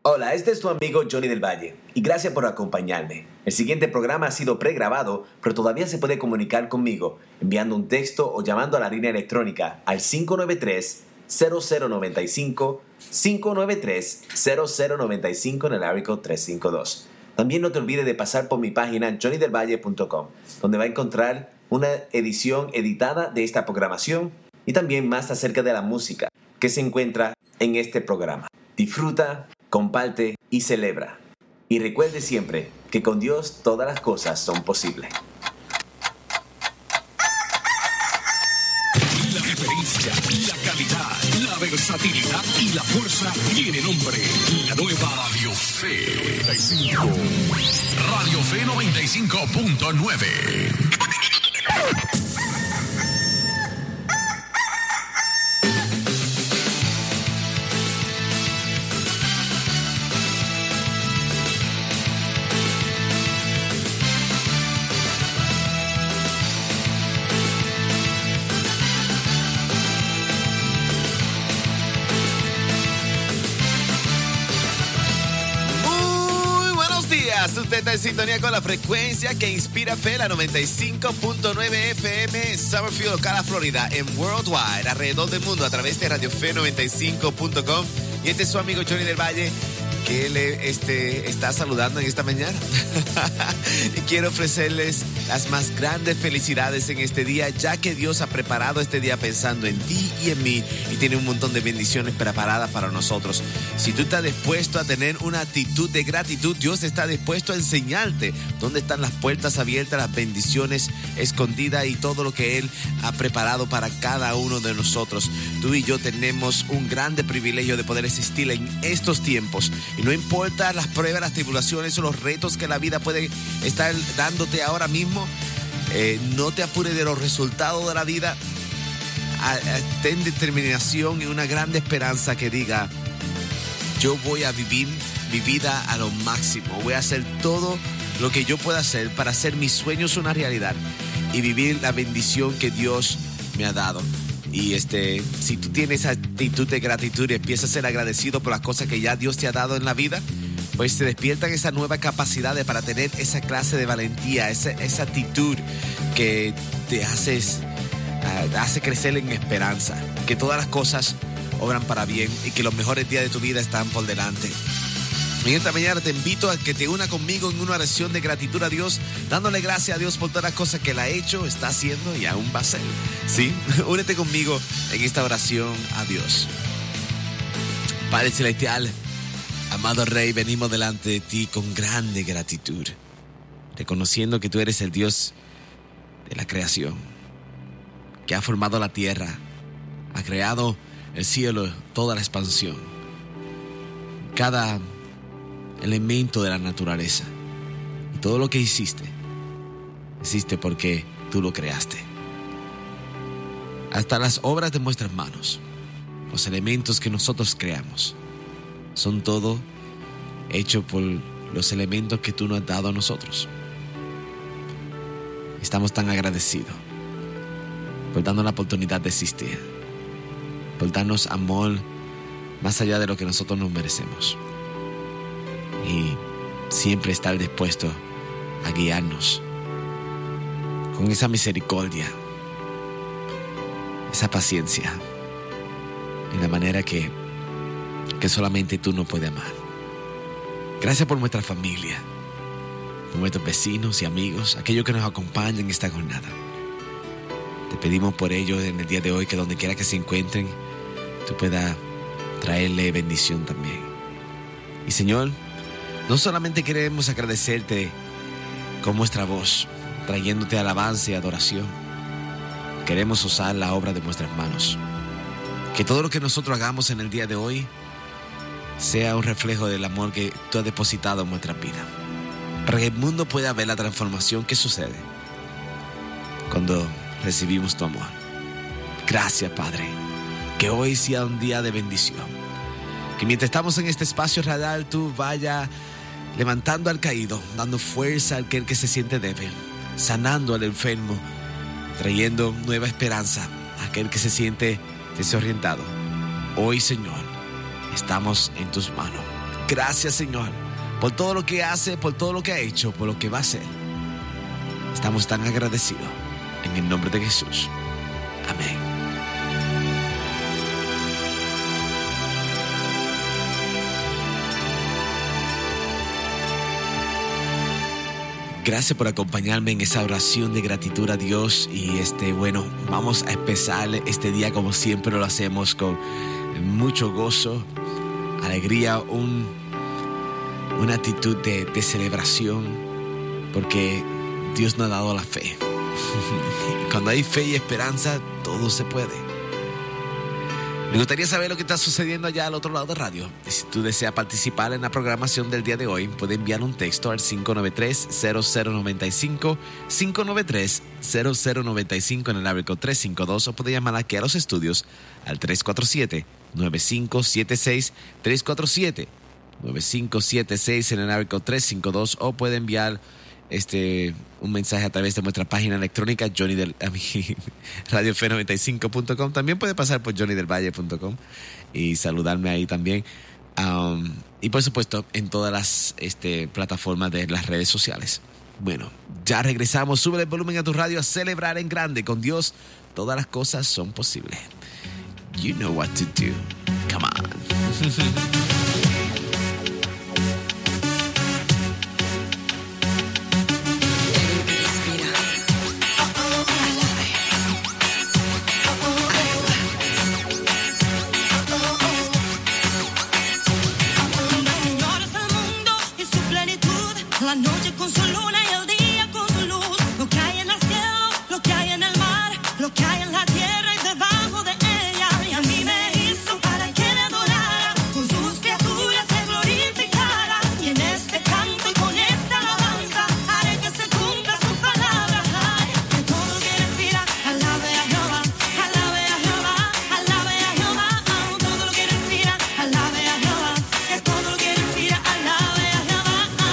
Hola, este es tu amigo Johnny del Valle y gracias por acompañarme. El siguiente programa ha sido pregrabado, pero todavía se puede comunicar conmigo enviando un texto o llamando a la línea electrónica al 593-0095, 593-0095 en el área code 352. También no te olvides de pasar por mi página johnnydelvalle.com, donde va a encontrar una edición editada de esta programación y también más acerca de la música que se encuentra en este programa. Disfruta, comparte y celebra. Y recuerde siempre que con Dios todas las cosas son posibles. La diferencia, la calidad, la versatilidad y la fuerza tiene nombre. La nueva Radio Fe 95. Radio Fe 95.9. Usted está en sintonía con la frecuencia que inspira fe, la 95.9 FM, Summerfield, Ocala, Florida, en Worldwide, alrededor del mundo, a través de radiofe95.com. Y este es su amigo Johnny del Valle, que le está saludando en esta mañana. Y quiero ofrecerles las más grandes felicidades en este día, ya que Dios ha preparado este día pensando en ti y en mí y tiene un montón de bendiciones preparadas para nosotros. Si tú estás dispuesto a tener una actitud de gratitud, Dios está dispuesto a enseñarte dónde están las puertas abiertas, las bendiciones escondidas y todo lo que Él ha preparado para cada uno de nosotros. Tú y yo tenemos un grande privilegio de poder existir en estos tiempos. Y no importa las pruebas, las tribulaciones o los retos que la vida puede estar dándote ahora mismo, no te apures de los resultados de la vida. Ten determinación y una grande esperanza que diga: yo voy a vivir mi vida a lo máximo. Voy a hacer todo lo que yo pueda hacer para hacer mis sueños una realidad y vivir la bendición que Dios me ha dado. Y si tú tienes esa actitud de gratitud y empiezas a ser agradecido por las cosas que ya Dios te ha dado en la vida, pues te despiertan esa nueva capacidad para tener esa clase de valentía, esa actitud que te hace crecer en esperanza, que todas las cosas obran para bien y que los mejores días de tu vida están por delante. En esta mañana te invito a que te una conmigo en una oración de gratitud a Dios, dándole gracias a Dios por todas las cosas que Él ha hecho, está haciendo y aún va a hacer. ¿Sí? Únete conmigo en esta oración a Dios. Padre Celestial, amado Rey, venimos delante de ti con grande gratitud, reconociendo que tú eres el Dios de la creación, que ha formado la tierra, ha creado el cielo, toda la expansión, cada elemento de la naturaleza. Y todo lo que hiciste porque tú lo creaste. Hasta las obras de nuestras manos, los elementos que nosotros creamos, son todo hecho por los elementos que tú nos has dado a nosotros. Estamos tan agradecidos por darnos la oportunidad de existir, por darnos amor más allá de lo que nosotros nos merecemos. Y siempre estar dispuesto a guiarnos con esa misericordia, esa paciencia, en la manera que solamente tú nos puedes amar. Gracias por nuestra familia, por nuestros vecinos y amigos, aquellos que nos acompañan en esta jornada. Te pedimos por ellos en el día de hoy que donde quiera que se encuentren, tú puedas traerle bendición también. Y Señor, no solamente queremos agradecerte con nuestra voz, trayéndote alabanza y adoración. Queremos usar la obra de nuestras manos. Que todo lo que nosotros hagamos en el día de hoy sea un reflejo del amor que tú has depositado en nuestra vida, para que el mundo pueda ver la transformación que sucede cuando recibimos tu amor. Gracias, Padre. Que hoy sea un día de bendición. Que mientras estamos en este espacio radial, tú vayas levantando al caído, dando fuerza al que se siente débil, sanando al enfermo, trayendo nueva esperanza a aquel que se siente desorientado. Hoy, Señor, estamos en tus manos. Gracias, Señor, por todo lo que hace, por todo lo que ha hecho, por lo que va a hacer. Estamos tan agradecidos. En el nombre de Jesús. Amén. Gracias por acompañarme en esa oración de gratitud a Dios. Y vamos a empezar este día como siempre lo hacemos, con mucho gozo, alegría, una actitud de celebración, porque Dios nos ha dado la fe. Cuando hay fe y esperanza, todo se puede. Me gustaría saber lo que está sucediendo allá al otro lado de radio. Si tú deseas participar en la programación del día de hoy, puedes enviar un texto al 593-0095, 593-0095 en el área 352, o puedes llamar aquí a los estudios al 347-9576, 347-9576 en el área 352, o puede enviar un mensaje a través de nuestra página electrónica radiofe95.com. También puede pasar por johnnydelvalle.com y saludarme ahí también, y por supuesto en todas las plataformas de las redes sociales. Bueno, ya regresamos. Sube el volumen a tu radio, a celebrar en grande. Con Dios todas las cosas son posibles. You know what to do. Come on. La noche con su luna y el día con su luz. Lo que hay en el cielo, lo que hay en el mar, lo que hay en la tierra y debajo de ella. Y a mí me hizo para que le adorara, con sus criaturas se glorificara. Y en este canto y con esta alabanza haré que se cumpla su palabra. Ay, que todo lo que respira alabe a Jehová, alabe a Jehová, alabe a Jehová. Oh, todo lo que respira alabe a Jehová, que todo lo que respira alabe a Jehová.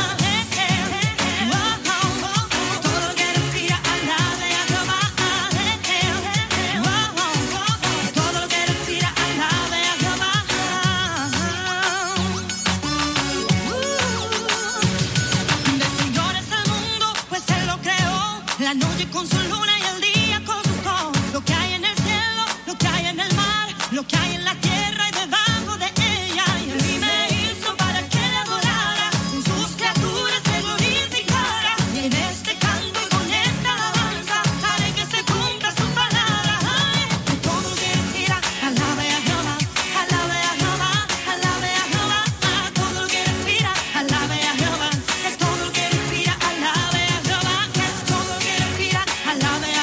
La noche con su luna y el día con su sol. Lo que hay en el cielo, lo que hay en el mar, lo que hay en la tierra y debajo de ella. Y a mí me hizo para que le adorara, con sus criaturas se glorificara. Y en este canto y con esta alabanza haré que se cumpla su palabra. Ay, que todo lo que respira alabe a Jehová, alabe a Jehová, alabe a Jehová. Ah, todo lo que respira alabe a Jehová, que todo lo que respira alabe a Jehová, que todo lo que respira alabe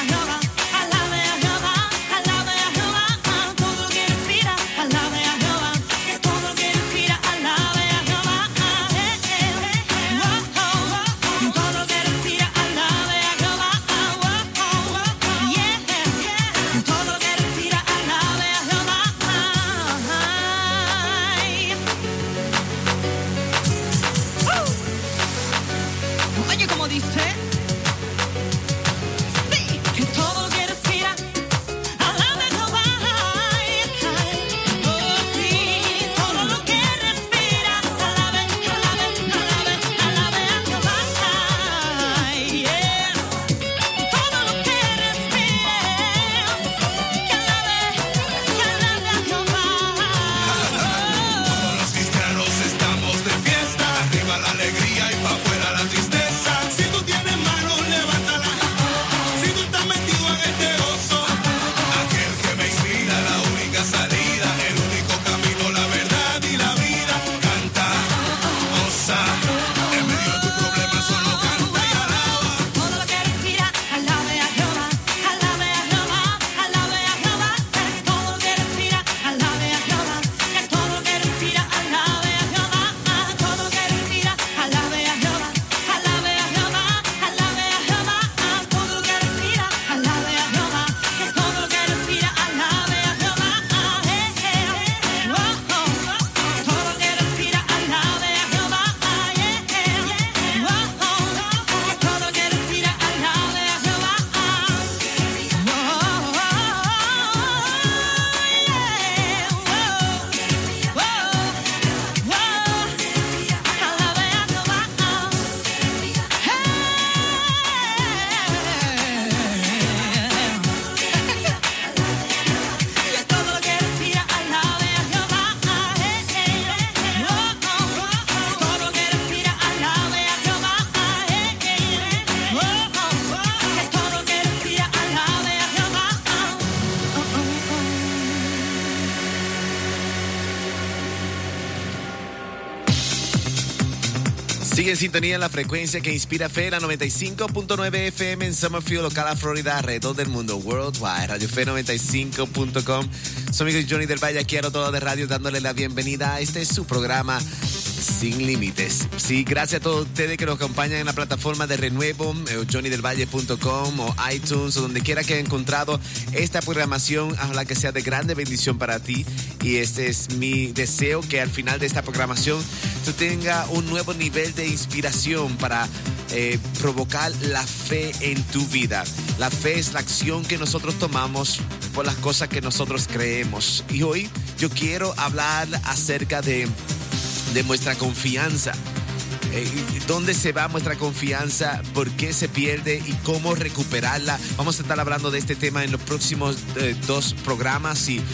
Sigue en sintonía en la frecuencia que inspira fe, la 95.9 FM en Summerfield, Ocala, Florida, alrededor del mundo, worldwide, radiofe95.com. Soy amigo Johnny del Valle, aquí a todo de radio, dándole la bienvenida a este es su programa Sin Límites. Sí, gracias a todos ustedes que nos acompañan en la plataforma de Renuevo, johnnydelvalle.com o iTunes, o donde quiera que haya encontrado esta programación, ojalá que sea de grande bendición para ti. Y este es mi deseo, que al final de esta programación tú tengas un nuevo nivel de inspiración para provocar la fe en tu vida. La fe es la acción que nosotros tomamos por las cosas que nosotros creemos. Y hoy yo quiero hablar acerca de nuestra confianza. ¿Dónde se va nuestra confianza? ¿Por qué se pierde? ¿Y cómo recuperarla? Vamos a estar hablando de este tema en los próximos 2 programas. Y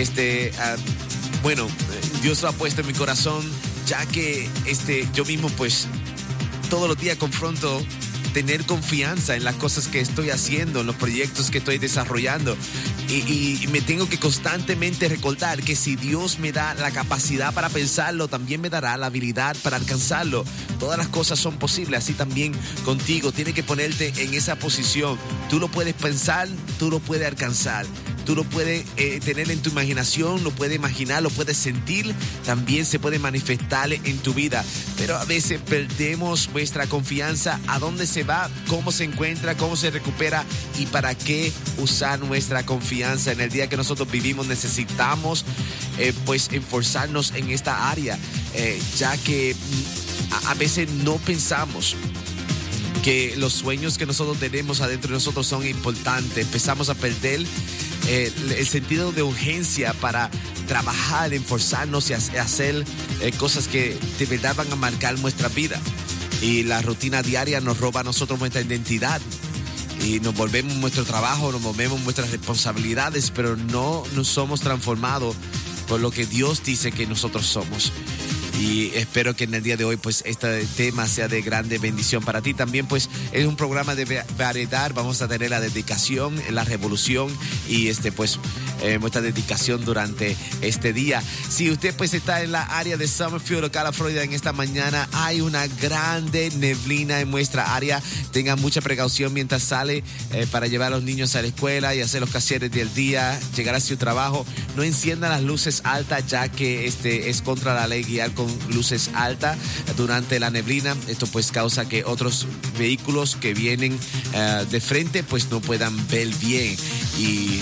Dios lo ha puesto en mi corazón, ya que yo mismo pues todos los días confronto tener confianza en las cosas que estoy haciendo, en los proyectos que estoy desarrollando. Y me tengo que constantemente recordar que si Dios me da la capacidad para pensarlo, también me dará la habilidad para alcanzarlo. Todas las cosas son posibles, así también contigo. Tienes que ponerte en esa posición. Tú lo puedes pensar, tú lo puedes alcanzar. Tú lo puedes tener en tu imaginación, lo puedes imaginar, lo puedes sentir, también se puede manifestar en tu vida. Pero a veces perdemos nuestra confianza. ¿A dónde se va? ¿Cómo se encuentra? ¿Cómo se recupera? ¿Y para qué usar nuestra confianza? En el día que nosotros vivimos necesitamos esforzarnos en esta área, ya que a veces no pensamos que los sueños que nosotros tenemos adentro de nosotros son importantes. Empezamos a perder el sentido de urgencia para trabajar, esforzarnos y hacer cosas que de verdad van a marcar nuestra vida. Y la rutina diaria nos roba a nosotros nuestra identidad. Y nos volvemos nuestro trabajo, nos volvemos nuestras responsabilidades, pero no nos somos transformados por lo que Dios dice que nosotros somos. Y espero que en el día de hoy pues este tema sea de grande bendición para ti. También pues es un programa de variedad. Vamos a tener la dedicación, la revolución y nuestra dedicación durante este día. Si usted pues está en la área de Summerfield, Ocala, Florida, en esta mañana hay una grande neblina en nuestra área. Tengan mucha precaución mientras sale para llevar a los niños a la escuela y hacer los quehaceres del día, llegar a su trabajo. No enciendan las luces altas, ya que es contra la ley guiar con luces altas durante la neblina. Esto pues causa que otros vehículos que vienen de frente pues no puedan ver bien y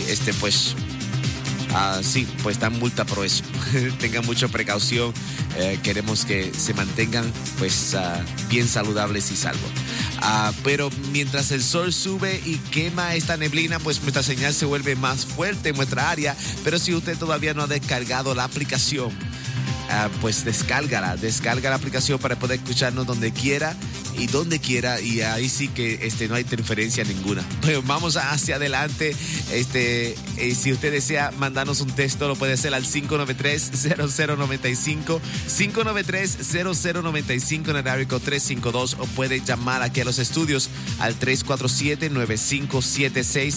pues dan multa por eso. Tengan mucha precaución. Queremos que se mantengan bien saludables y salvos. Pero mientras el sol sube y quema esta neblina, pues nuestra señal se vuelve más fuerte en nuestra área. Pero si usted todavía no ha descargado la aplicación, pues descarga la aplicación para poder escucharnos donde quiera y ahí sí que no hay interferencia ninguna. Pero vamos hacia adelante. Si usted desea mandarnos un texto, lo puede hacer al 593-0095 593-0095 en el área 352, o puede llamar aquí a los estudios al 347-9576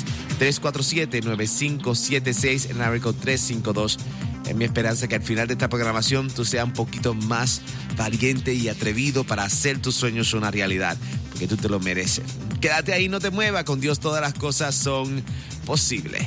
347-9576 en el área 352. Es mi esperanza que al final de esta programación tú seas un poquito más valiente y atrevido para hacer tus sueños una realidad, porque tú te lo mereces. Quédate ahí, no te muevas. Con Dios todas las cosas son posibles.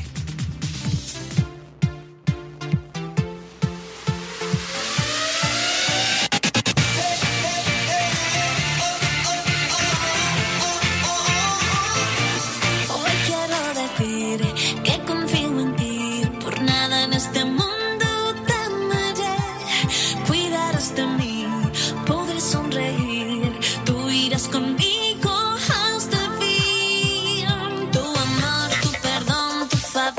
Hoy quiero decir que confío en ti, por nada en este mundo de mí, podré sonreír, tú irás conmigo hasta el fin. Tu amor, tu perdón, tu favor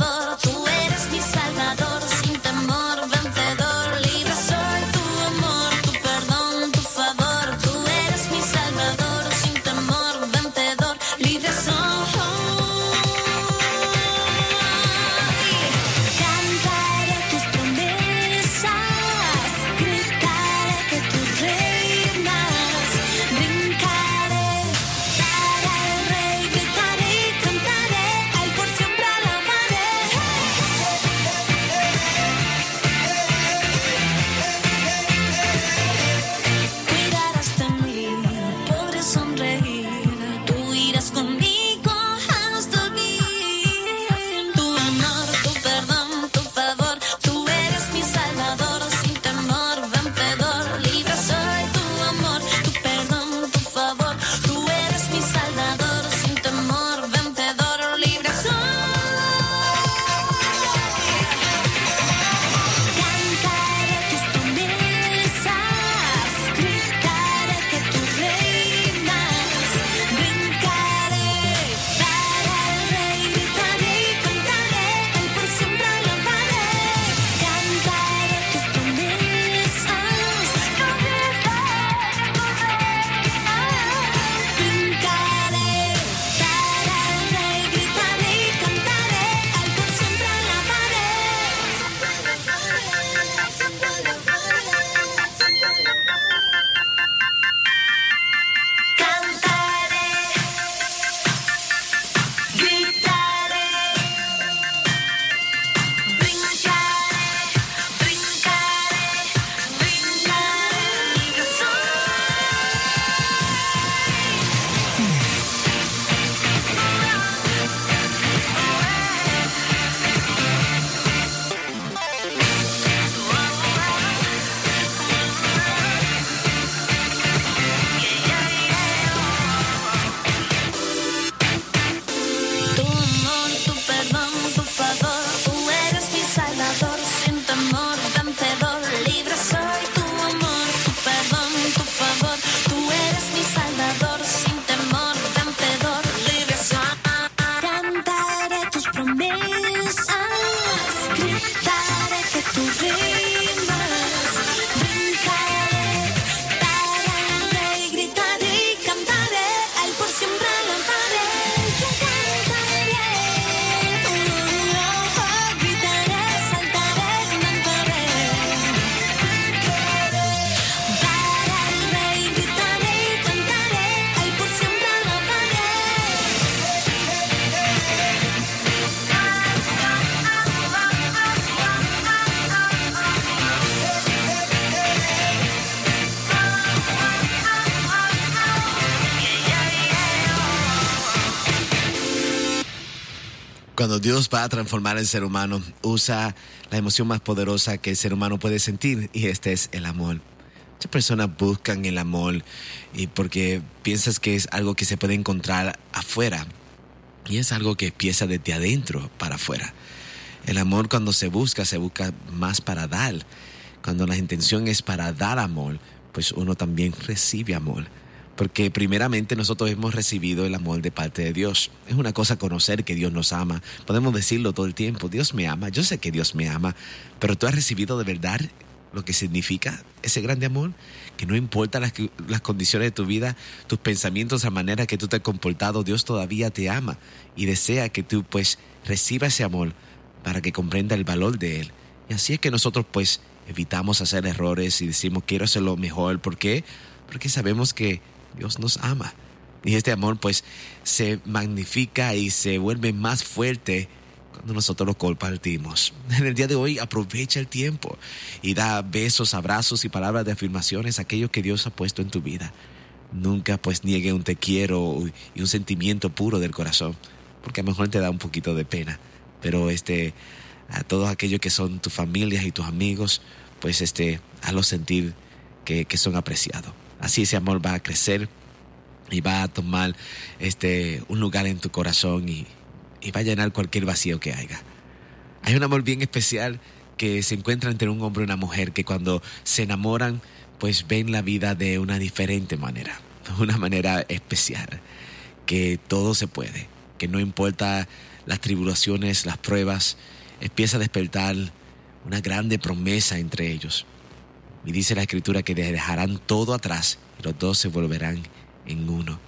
Cuando Dios va a transformar al ser humano, usa la emoción más poderosa que el ser humano puede sentir, y este es el amor. Muchas personas buscan el amor y porque piensas que es algo que se puede encontrar afuera, y es algo que empieza desde adentro para afuera. El amor, cuando se busca más para dar. Cuando la intención es para dar amor, pues uno también recibe amor. Porque primeramente nosotros hemos recibido el amor de parte de Dios. Es una cosa conocer que Dios nos ama. Podemos decirlo todo el tiempo: Dios me ama, yo sé que Dios me ama. Pero tú has recibido de verdad lo que significa ese grande amor. Que no importa las condiciones de tu vida, tus pensamientos, la manera que tú te has comportado, Dios todavía te ama y desea que tú pues recibas ese amor para que comprenda el valor de Él. Y así es que nosotros pues evitamos hacer errores y decimos: quiero hacerlo mejor. ¿Por qué? Porque sabemos que Dios nos ama. Y este amor pues se magnifica y se vuelve más fuerte cuando nosotros lo compartimos. En el día de hoy, aprovecha el tiempo y da besos, abrazos y palabras de afirmaciones a aquellos que Dios ha puesto en tu vida. Nunca pues niegue un te quiero y un sentimiento puro del corazón, porque a lo mejor te da un poquito de pena. Pero a todos aquellos que son tus familias y tus amigos, pues hazlos sentir que son apreciados. Así ese amor va a crecer y va a tomar un lugar en tu corazón y va a llenar cualquier vacío que haya. Hay un amor bien especial que se encuentra entre un hombre y una mujer, que cuando se enamoran pues ven la vida de una diferente manera, una manera especial, que todo se puede, que no importa las tribulaciones, las pruebas, empieza a despertar una grande promesa entre ellos. Y dice la Escritura que dejarán todo atrás y los dos se volverán en uno.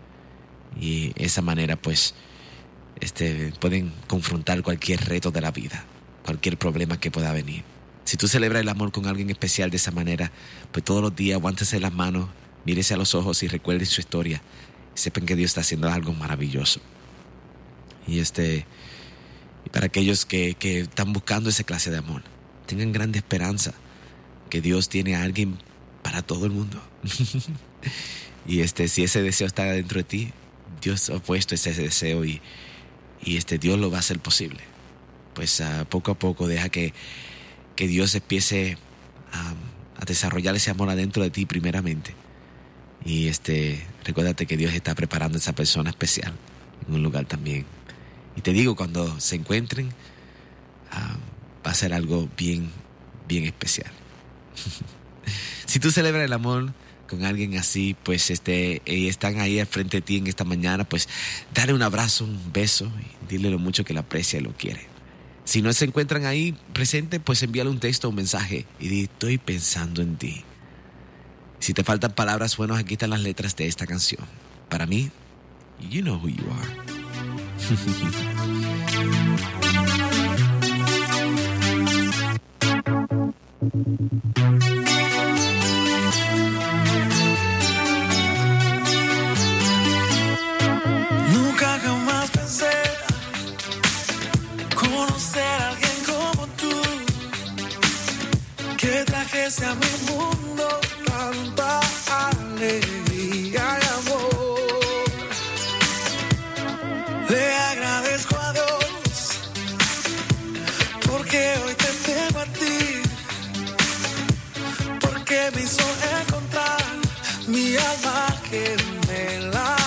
Y de esa manera pues pueden confrontar cualquier reto de la vida, cualquier problema que pueda venir. Si tú celebras el amor con alguien especial de esa manera, pues todos los días aguántese las manos, mírese a los ojos y recuerden su historia. Y sepan que Dios está haciendo algo maravilloso. Y para aquellos que están buscando esa clase de amor, tengan grande esperanza que Dios tiene a alguien para todo el mundo. Y si ese deseo está dentro de ti, Dios ha puesto ese deseo y Dios lo va a hacer posible. Pues poco a poco deja que Dios empiece a desarrollar ese amor adentro de ti primeramente. Y recuérdate que Dios está preparando a esa persona especial en un lugar también. Y te digo, cuando se encuentren, va a ser algo bien, bien especial. Si tú celebras el amor con alguien así, pues y están ahí al frente de ti en esta mañana, pues dale un abrazo, un beso y dile lo mucho que la aprecia y lo quiere. Si no se encuentran ahí presente, pues envíale un texto o un mensaje y di: estoy pensando en ti. Si te faltan palabras, bueno, aquí están las letras de esta canción. Para mí, you know who you are. Nunca jamás pensé conocer a alguien como tú, que trajese a mi mundo tanta alegría y amor. Le agradezco a Dios porque hoy te tengo a ti, porque me hizo encontrar mi alma gemela.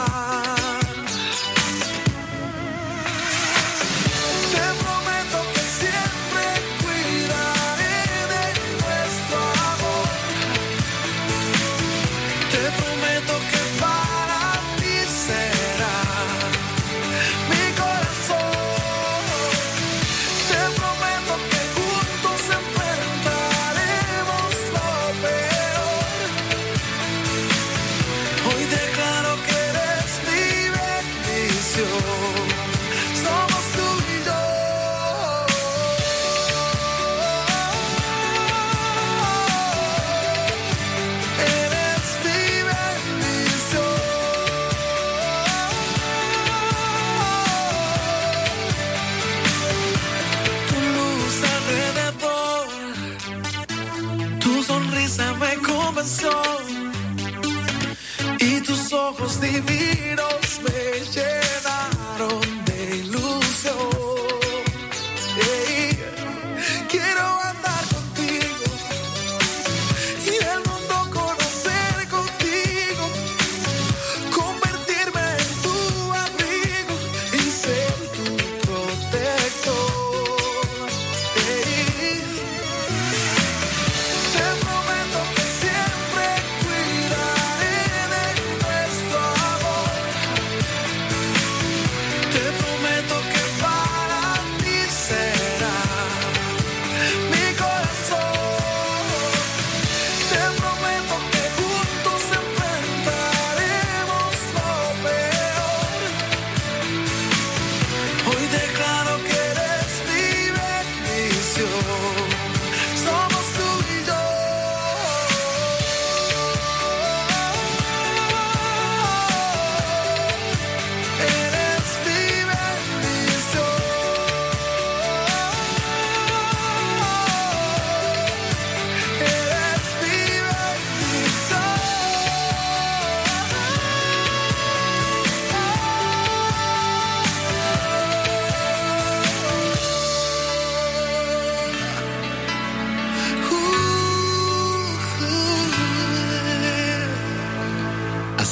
Y tus ojos divinos me llenaron de ilusión.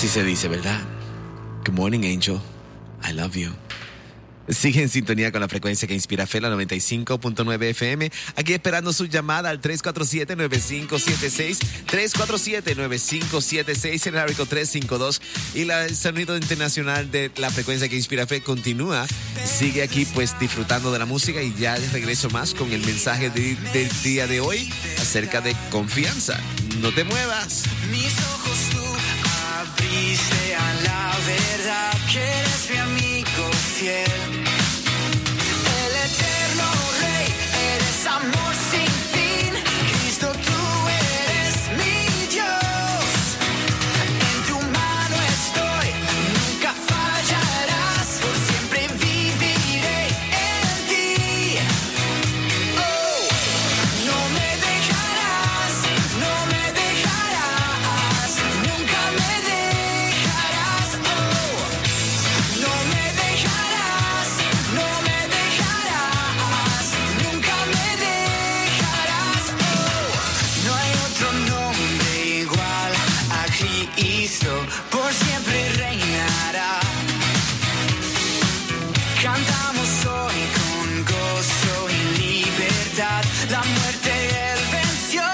Así se dice, ¿verdad? Good morning, Angel. I love you. Sigue en sintonía con la frecuencia que inspira fe, la 95.9 FM. Aquí esperando su llamada al 347-9576. 347-9576 en el área 352. Y el sonido internacional de la frecuencia que inspira fe continúa. Sigue aquí pues disfrutando de la música y ya regreso más con el mensaje del día de hoy acerca de confianza. No te muevas. Mis ojos tú abriste a la verdad, que eres mi amigo fiel. El eterno Rey, eres amor sin fin. Cristo, tú eres mi Dios. En tu mano estoy, nunca fallarás. Por siempre viviré en ti. Oh, no me dejarás, no me dejarás. Nunca me dejarás. Oh, no me dejarás, no me dejarás. Nunca me dejarás. Oh, no hay otro nombre igual a Cristo. Por siempre reinará. Cantamos hoy con gozo y libertad. La muerte él venció.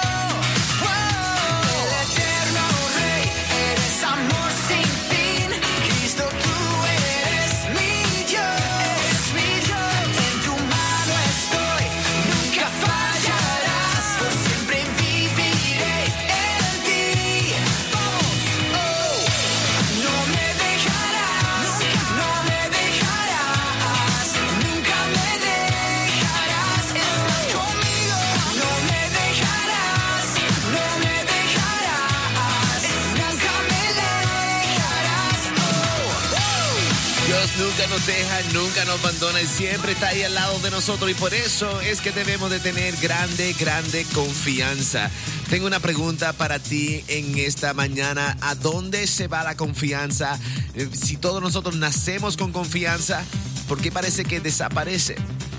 Oh, el eterno Rey, eres amor sin fin. Cristo, tú eres mi Dios. En tu mano estoy, nunca fallarás. Por siempre viviré en ti. Vamos. Oh, no me dejarás, no me dejarás. Nunca me dejarás. Estás conmigo. No me dejarás, no me dejarás. Nunca me dejarás. Oh, oh. Dios nunca nos deja, nunca nos abandona y siempre está ahí al lado de nosotros y por eso es que debemos de tener grande confianza. Tengo una pregunta para ti en esta mañana. ¿A dónde se va la confianza? Si todos nosotros nacemos con confianza, ¿por qué parece que desaparece?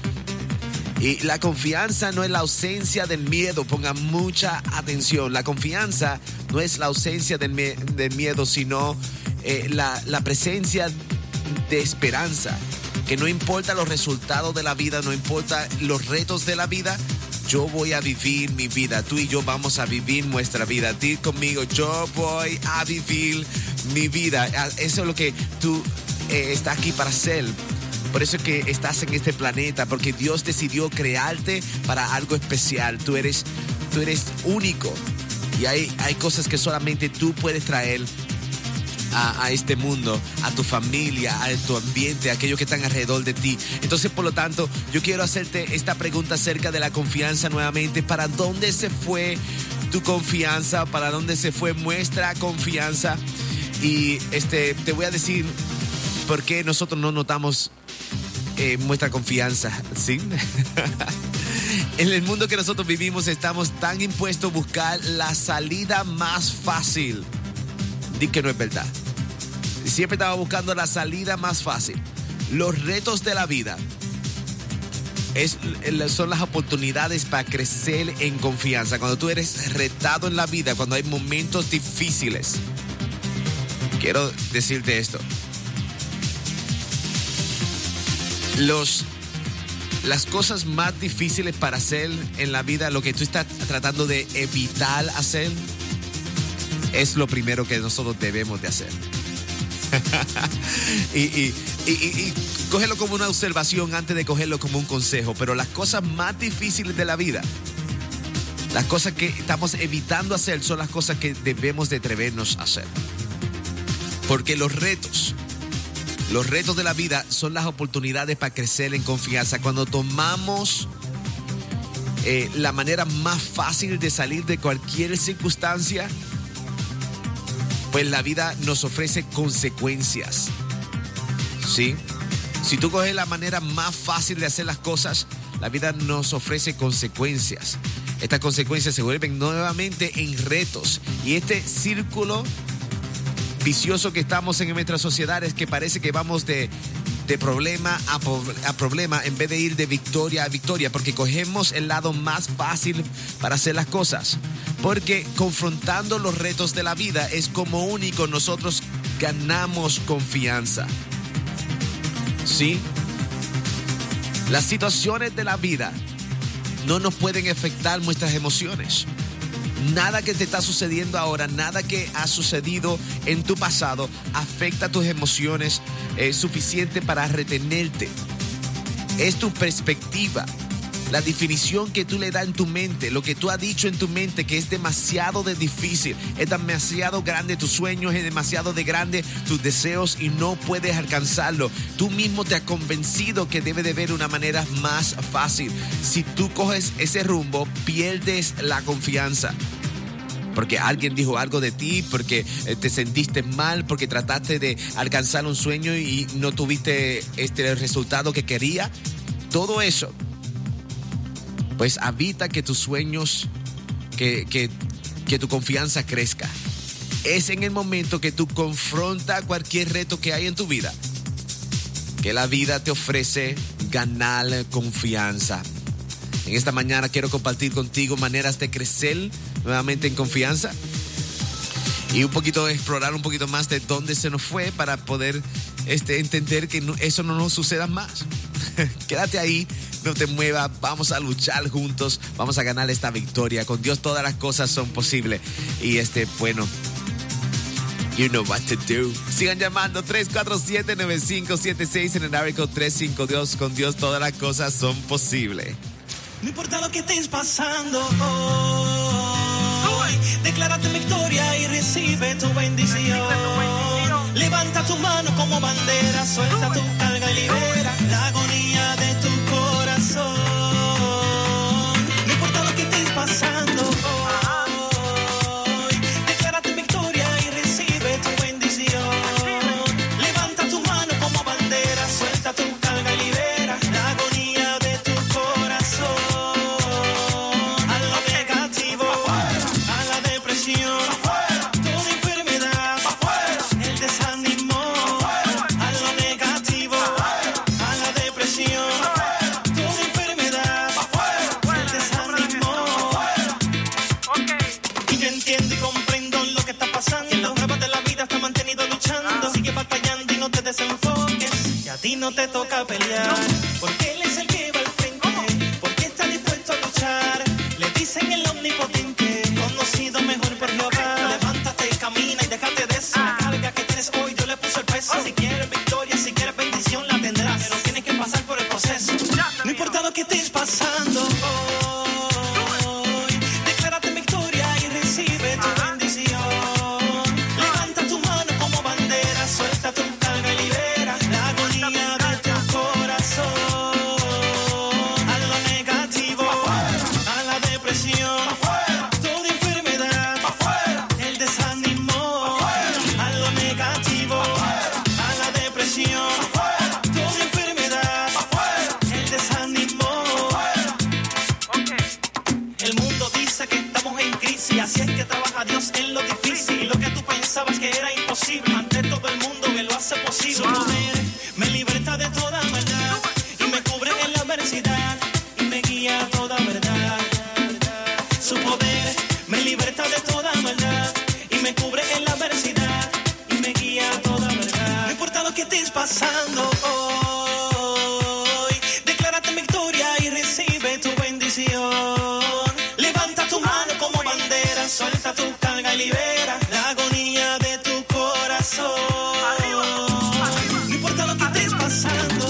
Y la confianza no es la ausencia del miedo, pongan mucha atención. La confianza no es la ausencia del miedo, sino la presencia de esperanza. Que no importa los resultados de la vida, no importa los retos de la vida, yo voy a vivir mi vida. Tú y yo vamos a vivir nuestra vida. Di conmigo, yo voy a vivir mi vida. Eso es lo que tú estás aquí para hacer. Por eso es que estás en este planeta, porque Dios decidió crearte para algo especial. Tú eres único y hay cosas que solamente tú puedes traer a este mundo, a tu familia, a tu ambiente, a aquellos que están alrededor de ti. Entonces, por lo tanto, yo quiero hacerte esta pregunta acerca de la confianza nuevamente. ¿Para dónde se fue tu confianza? ¿Para dónde se fue nuestra confianza? Y te voy a decir por qué nosotros no notamos nuestra confianza, ¿sí? En el mundo que nosotros vivimos estamos tan impuestos a buscar la salida más fácil. Di que no es verdad. Siempre estamos buscando la salida más fácil. Los retos de la vida son las oportunidades para crecer en confianza. Cuando tú eres retado en la vida, cuando hay momentos difíciles. Quiero decirte esto. Las cosas más difíciles para hacer en la vida, lo que tú estás tratando de evitar hacer, es lo primero que nosotros debemos de hacer. y cógelo como una observación antes de cogerlo como un consejo. Pero las cosas más difíciles de la vida, las cosas que estamos evitando hacer, son las cosas que debemos de atrevernos a hacer. Porque los retos de la vida son las oportunidades para crecer en confianza. Cuando tomamos la manera más fácil de salir de cualquier circunstancia, pues la vida nos ofrece consecuencias, ¿sí? Si tú coges la manera más fácil de hacer las cosas, la vida nos ofrece consecuencias. Estas consecuencias se vuelven nuevamente en retos. Y este círculo vicioso que estamos en nuestra sociedad es que parece que vamos de problema a problema en vez de ir de victoria a victoria, porque cogemos el lado más fácil para hacer las cosas. Porque confrontando los retos de la vida es como único nosotros ganamos confianza. ¿Sí? Las situaciones de la vida no nos pueden afectar nuestras emociones. Nada que te está sucediendo ahora, nada que ha sucedido en tu pasado afecta tus emociones suficiente para retenerte. Es tu perspectiva, la definición que tú le das en tu mente, lo que tú has dicho en tu mente que es demasiado difícil, es demasiado grande tus sueños, es demasiado grande tus deseos y no puedes alcanzarlo. Tú mismo te has convencido que debe de haber una manera más fácil. Si tú coges ese rumbo, pierdes la confianza. Porque alguien dijo algo de ti, porque te sentiste mal, porque trataste de alcanzar un sueño y no tuviste el resultado que quería. Todo eso pues evita que tus sueños, que tu confianza crezca. Es en el momento que tú confrontas cualquier reto que hay en tu vida, que la vida te ofrece ganar confianza. En esta mañana quiero compartir contigo maneras de crecer nuevamente en confianza y un poquito explorar un poquito más de dónde se nos fue para poder entender que eso no nos suceda más. Quédate ahí, no te muevas, vamos a luchar juntos, vamos a ganar esta victoria. Con Dios todas las cosas son posibles. Y bueno, you know what to do. Sigan llamando 347-9576 en el área 352. Con Dios todas las cosas son posibles. No importa lo que estés pasando hoy, declárate victoria y recibe tu bendición. Levanta tu mano como bandera, suelta tu carga y libera la agonía de tu corazón. No importa lo que estés pasando hoy, declárate victoria y recibe tu bendición. Levanta tu mano como bandera, suelta tu carga y libera la agonía de tu corazón. A lo negativo, a la depresión, toda enfermedad, el desánimo. A lo negativo, a la depresión, toda enfermedad, el desánimo. Y yo entiendo y comprendo lo que está pasando. En las pruebas de la vida está mantenido luchando. Sigue batallando y no te desenfoques. Y a ti no te toca pelear, porque Él es el que va al frente, porque está dispuesto a luchar. Le dicen el omnipotente, conocido mejor por Jehová. Levántate, camina y déjate de eso. La carga que tienes hoy, Dios le puso el peso. Si quieres victoria, si quieres bendición, la tendrás. Pero tienes que pasar por el proceso. No importa lo que estés pasando hoy, declárate victoria y recibe tu bendición. Levanta tu mano como bandera, suelta tu carga y libera la agonía de tu corazón. A lo negativo, a la depresión, toda enfermedad, el desánimo. A lo negativo, a la depresión, toda enfermedad, el desánimo. El mundo dice que estamos en crisis, así es que trabaja Dios en lo difícil. Lo que tú pensabas que era imposible, ante todo el mundo que lo hace posible. Su poder me liberta de toda maldad y me cubre en la adversidad y me guía a toda verdad. Su poder me liberta de toda maldad y me cubre en la adversidad y me guía a toda verdad. No importa lo que estés pasando hoy, declárate victoria y recibe tu bendición. Levanta tu mano como bandera, suelta tu carga y libera la agonía de tu corazón. No importa lo que estés pasando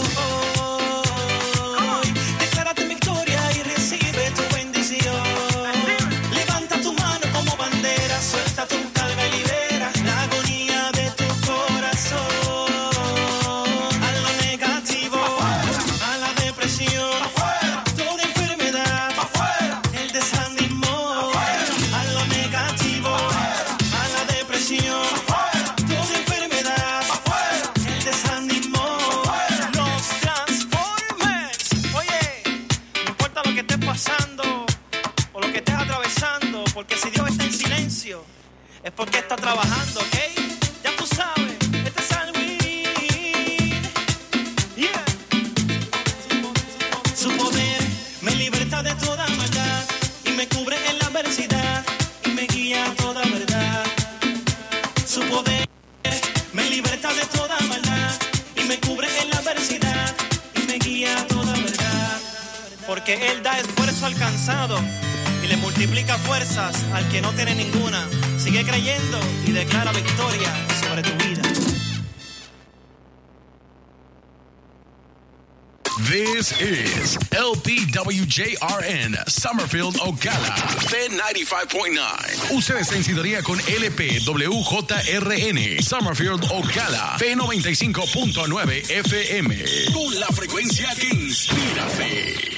hoy, declárate victoria y recibe tu bendición. Levanta tu mano como bandera, suelta tu carga y libera la agonía de tu corazón. A lo negativo, a la depresión, toda enfermedad, el desánimo. A lo negativo, a la depresión, toda enfermedad, el desánimo. Los Transformers. Oye, no importa lo que estés pasando o lo que estés atravesando, porque si Dios está en silencio es porque está trabajando, ¿ok? Ya tú sabes, este es Alwin. Yeah. Su poder me liberta de toda maldad y me cubre en la adversidad y me guía a toda verdad. Su poder me liberta de toda maldad y me cubre en la adversidad y me guía a toda verdad. Porque Él da esfuerzo al cansado y le multiplica fuerzas al que no tiene ninguna. Sigue creyendo y declara victoria sobre tu vida. This is LPWJRN Summerfield, Ocala, Fed 95.9. Usted está en sintonía con LPWJRN Summerfield, Ocala, P95.9 FM. Con la frecuencia que inspira fe.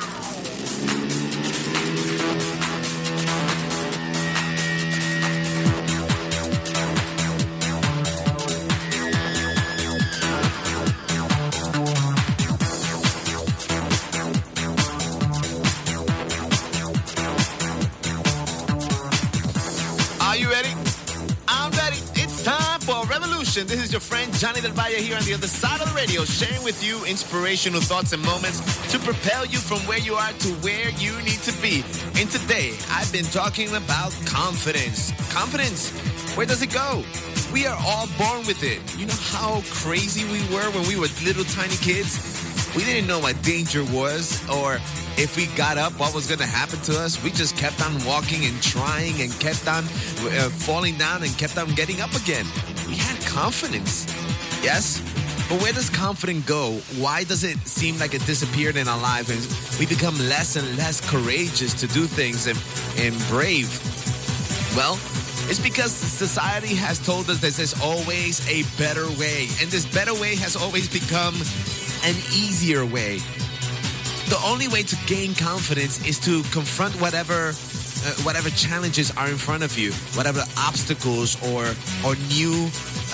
This is your friend Johnny Del Valle here on the other side of the radio, sharing with you inspirational thoughts and moments to propel you from where you are to where you need to be. And today, I've been talking about confidence. Confidence, where does it go? We are all born with it. You know how crazy we were when we were little tiny kids? We didn't know what danger was, or if we got up, what was going to happen to us. We just kept on walking and trying and kept on falling down and kept on getting up again. We had confidence, yes? But where does confidence go? Why does it seem like it disappeared in our life and we become less and less courageous to do things and brave? Well, it's because society has told us that there's always a better way. And this better way has always become an easier way. The only way to gain confidence is to confront whatever challenges are in front of you, whatever obstacles or new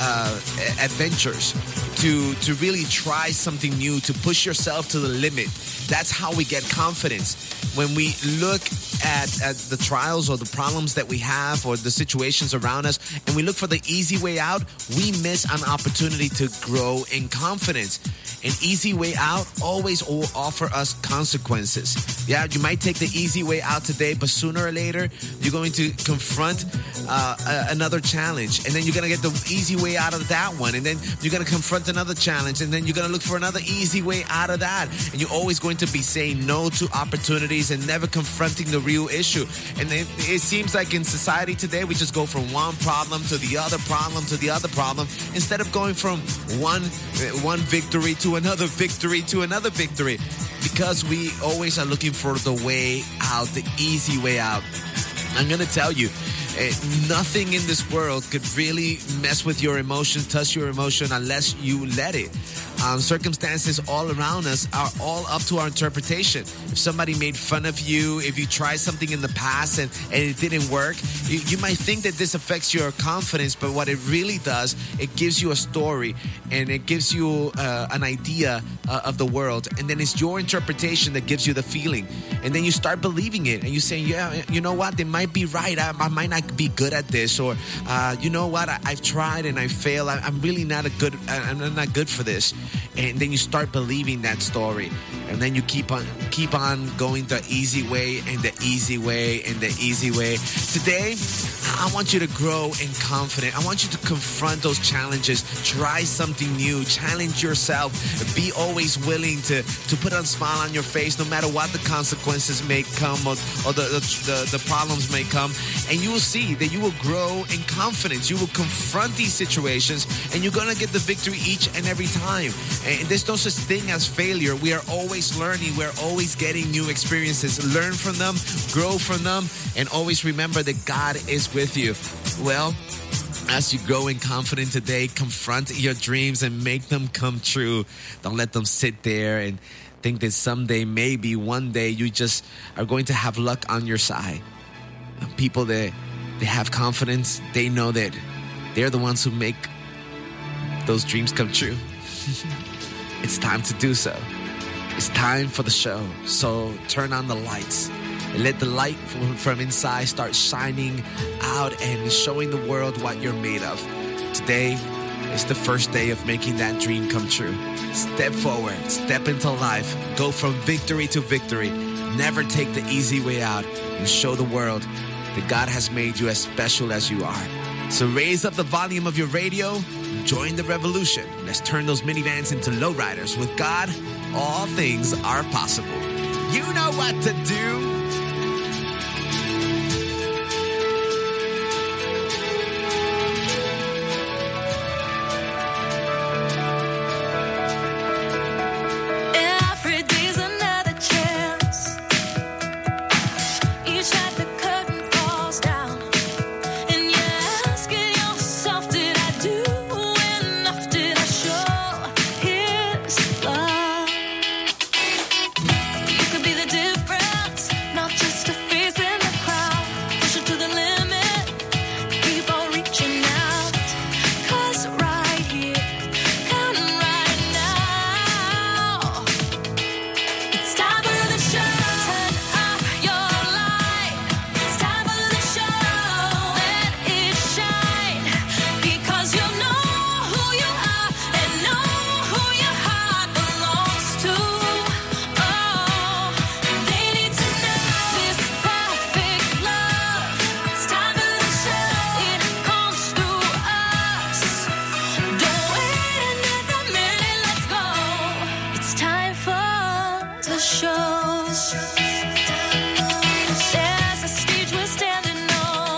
adventures, to really try something new, to push yourself to the limit. That's how we get confidence. When we look at the trials or the problems that we have or the situations around us and we look for the easy way out, we miss an opportunity to grow in confidence. An easy way out always will offer us consequences. Yeah, you might take the easy way out today, but sooner or later, you're going to confront another challenge. And then you're going to get the easy way out of that one. And then you're going to confront another challenge. And then you're going to look for another easy way out of that. And you're always going to be saying no to opportunities and never confronting the real issue. And it seems like in society today, we just go from one problem to the other problem to the other problem, instead of going from one victory to another victory to another victory, because we always are looking for the way out, the easy way out. I'm going to tell you, nothing in this world could really mess with your emotion, touch your emotion, unless you let it. Circumstances all around us are all up to our interpretation. If somebody made fun of you, if you tried something in the past and it didn't work, you might think that this affects your confidence, but what it really does, it gives you a story and it gives you an idea of the world. And then it's your interpretation that gives you the feeling. And then you start believing it and you say, yeah, you know what? They might be right. I might not be good at this, or you know what? I've tried and I failed. I'm really not I'm not good for this. And then you start believing that story, and then you keep on going the easy way and the easy way and the easy way. Today, I want you to grow in confidence. I want you to confront those challenges. Try something new. Challenge yourself. Be always willing to put a smile on your face, no matter what the consequences may come or the problems may come. And you will see that you will grow in confidence. You will confront these situations, and you're going to get the victory each and every time. And there's no such thing as failure. We are always learning. We're always getting new experiences. Learn from them, grow from them, and always remember that God is with you. Well, as you grow in confidence today, confront your dreams and make them come true. Don't let them sit there and think that someday, maybe one day, you just are going to have luck on your side. People that they have confidence, they know that they're the ones who make those dreams come true. It's time to do so. It's time for the show. So turn on the lights and let the light from inside start shining out and showing the world what you're made of. Today is the first day of making that dream come true. Step forward, step into life, go from victory to victory. Never take the easy way out, and show the world that God has made you as special as you are. So raise up the volume of your radio, Join the revolution. Let's turn those minivans into lowriders. With God, all things are possible. You know what to do. Every day's another chance. Each night the curtain falls down, and you're asking yourself, did I do enough? Did I show His love? You could be the difference, not just a face in the crowd. Push it to the limit, keep on reaching out. 'Cause right here and right now, it's time for the show. Turn up your light. It's time for the show. Let it shine, because you know who you are and know who your heart belongs to. Oh, they need to know this perfect love. It's time for the show. It comes through us. Don't wait another minute. Let's go. It's time for the show. There's a stage we're standing on.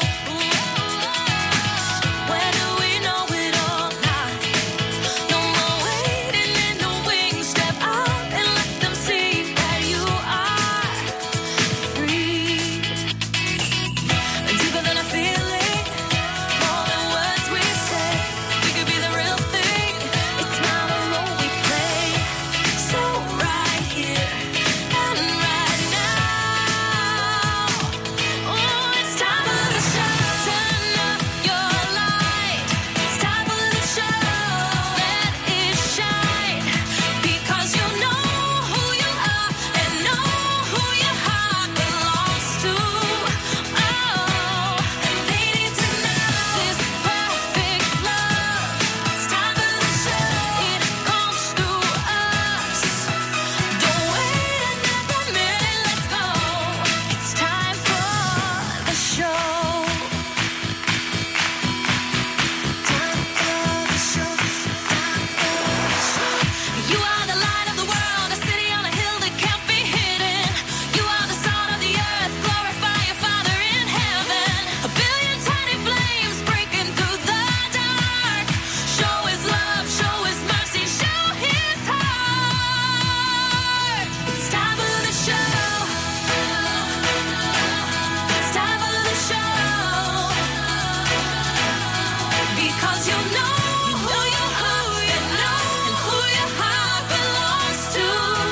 Where do we know it all now? No more waiting in the wings. Step out and let them see that you are free. Deeper than a feeling, more than words we say. We could be the real thing. It's not a role we play. So right here and right now, oh, it's time for the show. Turn up your light. It's time for the show. Let it shine, because you know who you are and know who your heart belongs to. Oh, they need to know this perfect love. It's time for the show. It comes through us. Don't wait another minute. Let's go. It's time for the show. You are the light of the world, a city on a hill that can't be hidden. You are the salt of the earth, glorify your Father in heaven. A billion tiny flames breaking through the dark. Show His love, show His mercy, show His heart. It's time for the show. It's time for the show. Because you know who you are and know who your heart belongs to.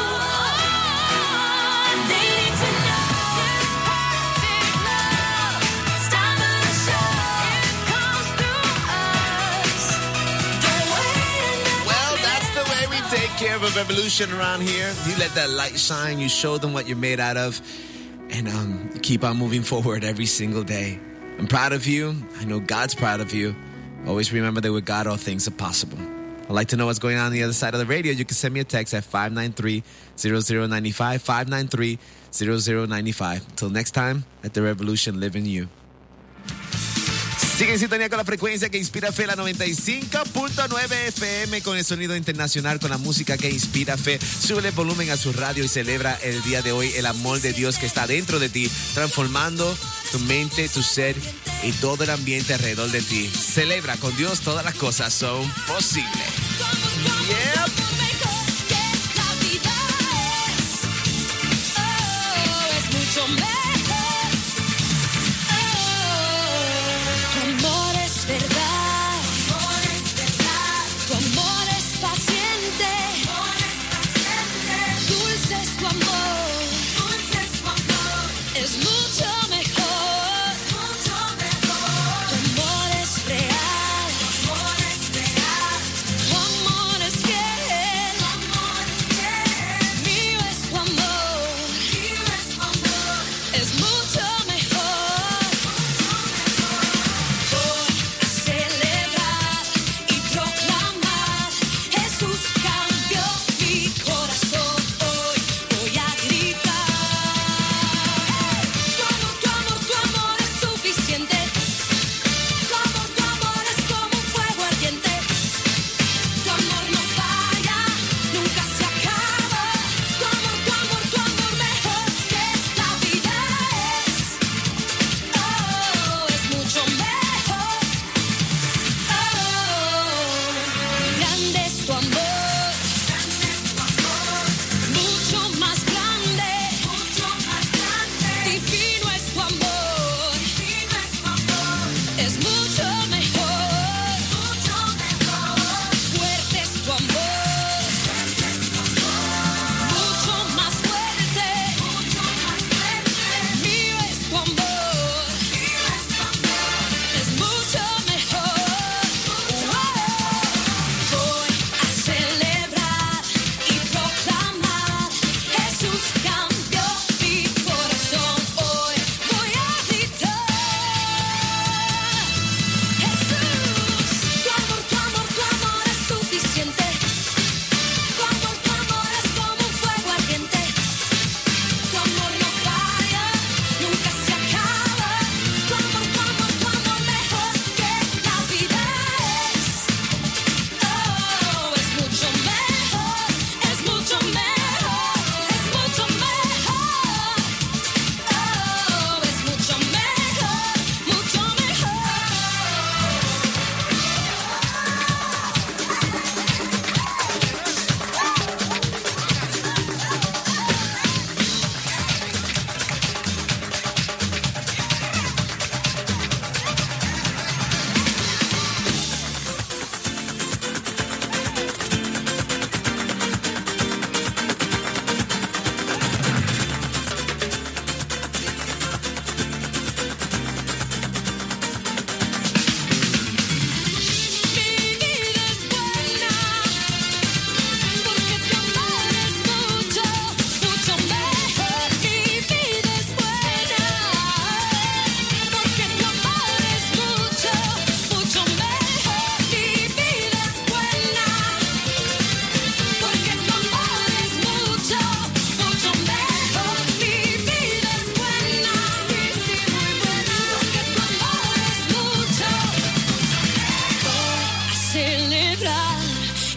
They need to know this perfect love. It's time for the show. It comes through us. Don't wait another Well, that's the way we take care of a revolution around here. You let that light shine. You show them what you're made out of. And you keep on moving forward every single day. I'm proud of you. I know God's proud of you. Always remember that with God, all things are possible. I'd like to know what's going on the other side of the radio. You can send me a text at 593-0095, 593-0095. Until next time, let the revolution live in you. Sigue en sintonía con la frecuencia que inspira fe, la 95.9 FM, con el sonido internacional, con la música que inspira fe. Sube el volumen a su radio y celebra el día de hoy el amor de Dios que está dentro de ti, transformando tu mente, tu ser y todo el ambiente alrededor de ti. Celebra con Dios, todas las cosas son posibles. Yeah. la vida es mucho mejor. Tu amor es verdad. Tu amor es paciente. Dulce es tu amor. Es mucho mejor. Tu amor es real. Tu amor es fiel.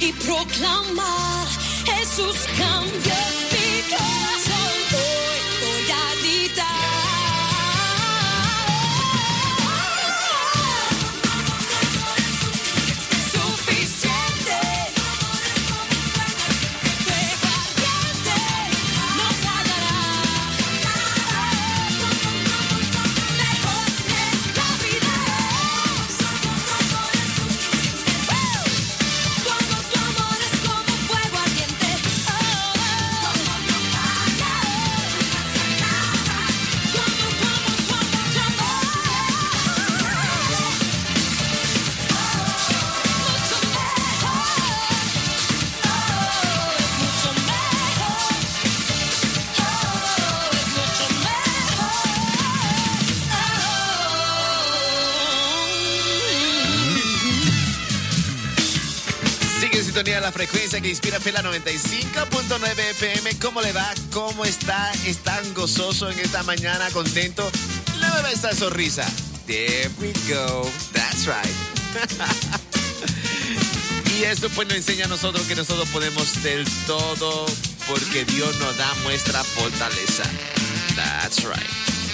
y proclamar: Jesús cambió mi corazón. Hoy voy a gritar. Suficiente. Fuego ardiente nos hallará. Mejor es la vida. Cuando tu amor es como fuego ardiente. Sigue en sintonía de la frecuencia que inspira fe, la 95.9 FM. ¿Cómo le va? ¿Cómo está? ¿Están gozoso en esta mañana? ¿Contento? Le beba esa sonrisa. There we go. That's right. Y esto pues nos enseña a nosotros que nosotros podemos del todo porque Dios nos da nuestra fortaleza. That's right.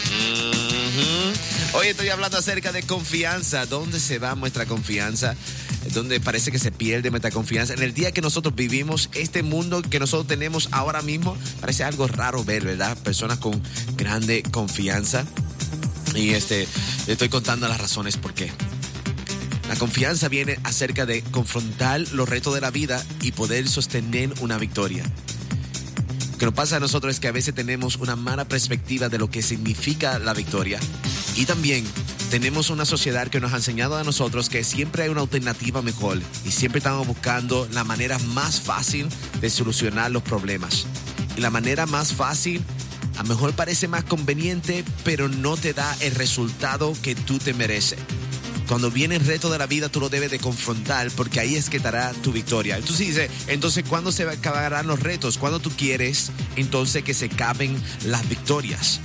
Hoy estoy hablando acerca de confianza. ¿Dónde se va nuestra confianza? Donde parece que se pierde nuestra confianza. En el día que nosotros vivimos, este mundo que nosotros tenemos ahora mismo, parece algo raro ver, ¿verdad? Personas con grande confianza. Y le estoy contando las razones por qué. La confianza viene acerca de confrontar los retos de la vida y poder sostener una victoria. Lo que nos pasa a nosotros es que a veces tenemos una mala perspectiva de lo que significa la victoria. Y también tenemos una sociedad que nos ha enseñado a nosotros que siempre hay una alternativa mejor y siempre estamos buscando la manera más fácil de solucionar los problemas. Y la manera más fácil a lo mejor parece más conveniente, pero no te da el resultado que tú te mereces. Cuando viene el reto de la vida, tú lo debes de confrontar porque ahí es que dará tu victoria. Entonces dice, ¿cuándo se acabarán los retos? ¿Cuándo tú quieres entonces que se acaben las victorias?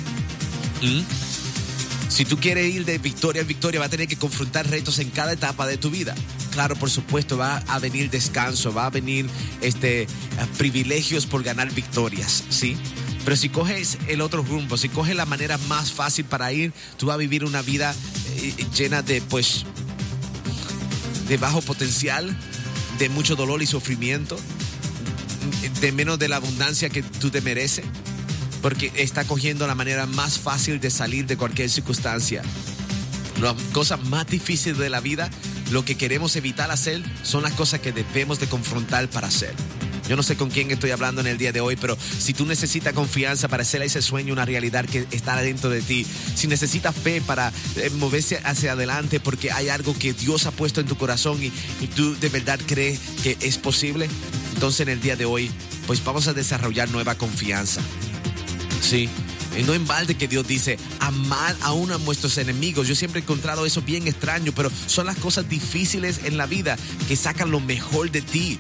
Si tú quieres ir de victoria en victoria, vas a tener que confrontar retos en cada etapa de tu vida. Claro, por supuesto, va a venir descanso, va a venir privilegios por ganar victorias, ¿sí? Pero si coges el otro rumbo, si coges la manera más fácil para ir, tú vas a vivir una vida llena de bajo potencial, de mucho dolor y sufrimiento, de menos de la abundancia que tú te mereces, porque está cogiendo la manera más fácil de salir de cualquier circunstancia. Las cosas más difíciles de la vida, lo que queremos evitar hacer, son las cosas que debemos de confrontar para hacer. Yo no sé con quién estoy hablando en el día de hoy, pero si tú necesitas confianza para hacer ese sueño una realidad que está dentro de ti, si necesitas fe para moverse hacia adelante porque hay algo que Dios ha puesto en tu corazón y tú de verdad crees que es posible, entonces en el día de hoy, pues vamos a desarrollar nueva confianza. Sí. No en balde que Dios dice, amar aún a nuestros enemigos. Yo siempre he encontrado eso bien extraño, pero son las cosas difíciles en la vida que sacan lo mejor de ti.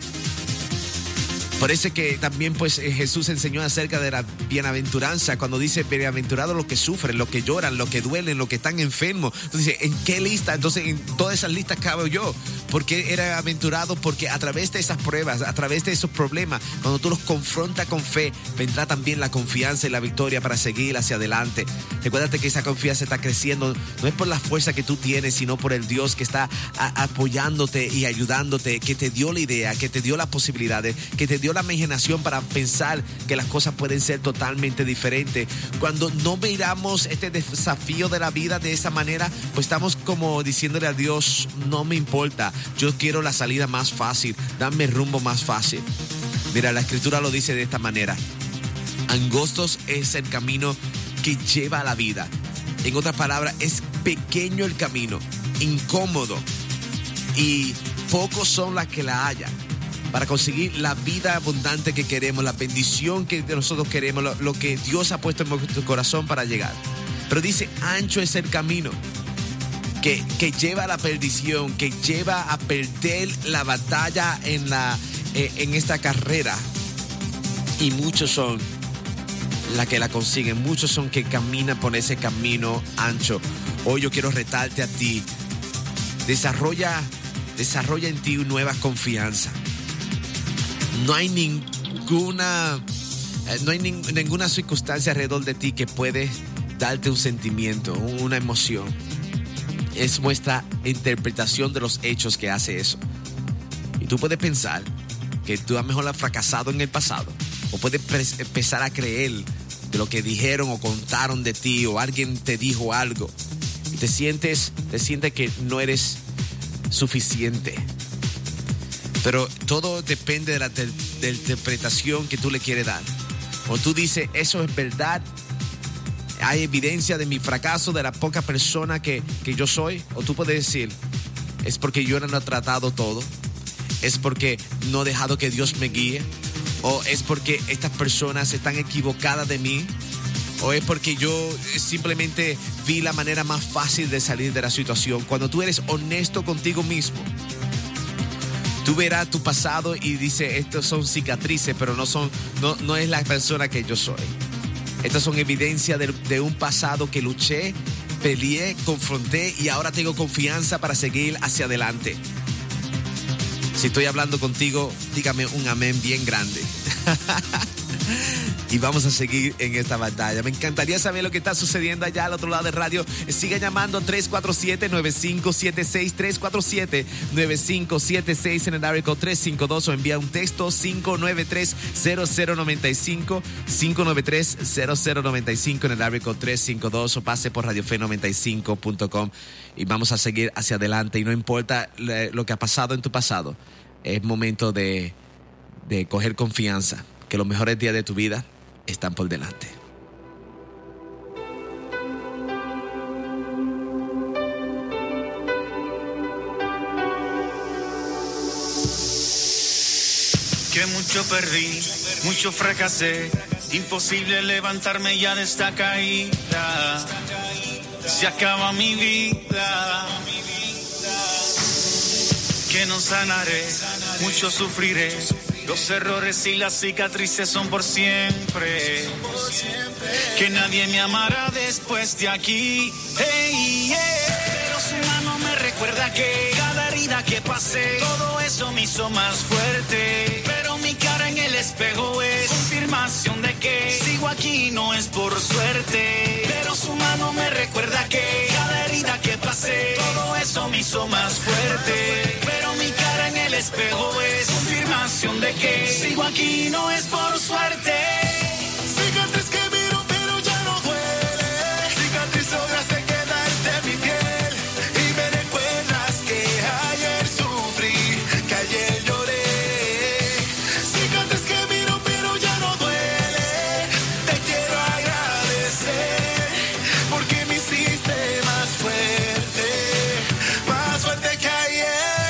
Parece que también pues Jesús enseñó acerca de la bienaventuranza cuando dice bienaventurados los que sufren, los que lloran, los que duelen, los que están enfermos. Entonces dice, ¿en qué lista? Entonces en todas esas listas cabe yo. Porque era aventurado porque a través de esas pruebas, a través de esos problemas, cuando tú los confrontas con fe, vendrá también la confianza y la victoria para seguir hacia adelante. Recuérdate que esa confianza está creciendo, no es por la fuerza que tú tienes, sino por el Dios que está apoyándote y ayudándote, que te dio la idea, que te dio las posibilidades, que te dio la imaginación para pensar que las cosas pueden ser totalmente diferentes. Cuando no miramos este desafío de la vida de esa manera, pues estamos como diciéndole a Dios, no me importa, yo quiero la salida más fácil, dame el rumbo más fácil. Mira, la escritura lo dice de esta manera: angostos es el camino que lleva a la vida. En otras palabras, es pequeño el camino, incómodo, y pocos son las que la hallan. Para conseguir la vida abundante que queremos, la bendición que nosotros queremos, lo que Dios ha puesto en nuestro corazón para llegar. Pero dice, ancho es el camino que lleva a la perdición, que lleva a perder la batalla en esta carrera. Y muchos son las que la consiguen, muchos son que caminan por ese camino ancho. Hoy yo quiero retarte a ti. Desarrolla en ti nueva confianza. no hay ninguna circunstancia alrededor de ti que puede darte un sentimiento, una emoción. Es nuestra interpretación de los hechos que hace eso. Y tú puedes pensar que tú a lo mejor has fracasado en el pasado, o puedes empezar a creer de lo que dijeron o contaron de ti, o alguien te dijo algo y te sientes que no eres suficiente. Pero todo depende de la interpretación que tú le quieres dar. O tú dices, eso es verdad, hay evidencia de mi fracaso, de la poca persona que yo soy. O tú puedes decir, es porque yo no he tratado todo, es porque no he dejado que Dios me guíe, o es porque estas personas están equivocadas de mí, o es porque yo simplemente vi la manera más fácil de salir de la situación. Cuando tú eres honesto contigo mismo, tú verás tu pasado y dices, estos son cicatrices, pero no es la persona que yo soy. Estas son evidencias de un pasado que luché, peleé, confronté y ahora tengo confianza para seguir hacia adelante. Si estoy hablando contigo, dígame un amén bien grande. Y vamos a seguir en esta batalla. Me encantaría saber lo que está sucediendo allá al otro lado de radio. Sigue llamando 347-9576, 347-9576 en el área 352, o envía un texto 593-0095, 593-0095 en el área 352, o pase por radiofe95.com y vamos a seguir hacia adelante. Y no importa lo que ha pasado en tu pasado, es momento de coger confianza, que los mejores días de tu vida están por delante. Que mucho perdí, mucho fracasé, imposible levantarme ya de esta caída. Se acaba mi vida, que no sanaré, mucho sufriré. Los errores y las cicatrices son por siempre. Que nadie me amará después de aquí. Hey, pero su mano me recuerda que cada herida que pasé, todo eso me hizo más fuerte. Pero mi cara en el espejo es confirmación de que sigo aquí, no es por suerte. Pero su mano me recuerda que cada herida que pasé, todo eso me hizo más fuerte. Pero mi cara en el espejo es confirmación de que sigo aquí, no es por suerte. Cicatriz que miro pero ya no duele, cicatriz sobra se queda entre mi piel. Y me recuerdas que ayer sufrí, que ayer lloré. Cicatriz que miro pero ya no duele, te quiero agradecer, porque me hiciste más fuerte que ayer.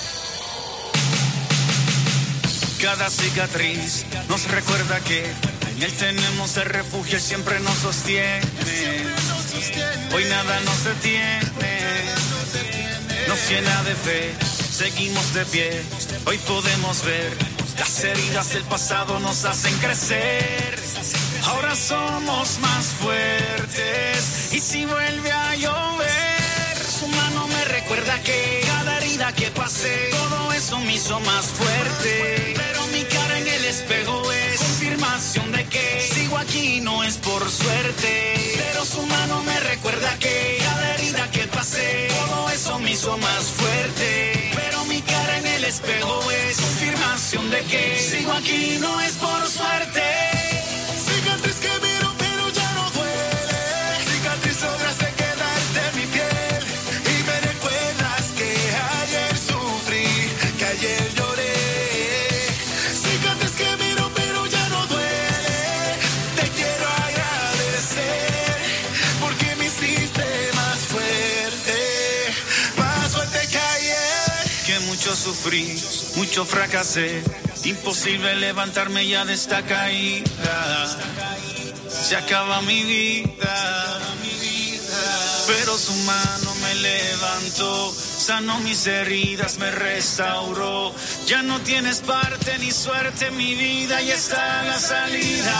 Cada cicatriz nos recuerda que en Él tenemos el refugio, Él siempre nos sostiene. Hoy nada nos detiene, nos llena de fe, seguimos de pie. Hoy podemos ver las heridas del pasado nos hacen crecer. Ahora somos más fuertes y si vuelve a llover, su mano me recuerda que cada herida que pasé, todo eso me hizo más fuerte. Pero mi cara en el espejo es confirmación de que sigo aquí, no es por suerte. Pero su mano me recuerda que cada herida que pasé, todo eso me hizo más fuerte. Pero mi cara en el espejo es confirmación de que sigo aquí, no es por suerte. Cicatriz que miro pero ya no duele, cicatriz sobra se queda entre mi piel. Y me recuerdas que ayer sufrí, que ayer lloré. Cicatriz que miro pero ya no duele, te quiero agradecer, porque me hiciste más fuerte que ayer. Que mucho sufrí, mucho fracasé, imposible levantarme ya de esta caída. Se acaba mi vida, pero su mano me levantó, sanó mis heridas, me restauró. Ya no tienes parte ni suerte en mi vida y está la salida.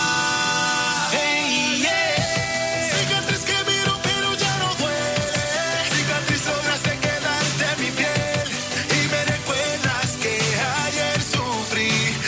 Hey, yeah. Cicatriz que miro pero ya no duele, cicatriz sobra se queda entre mi piel. Y me recuerdas que ayer sufrí,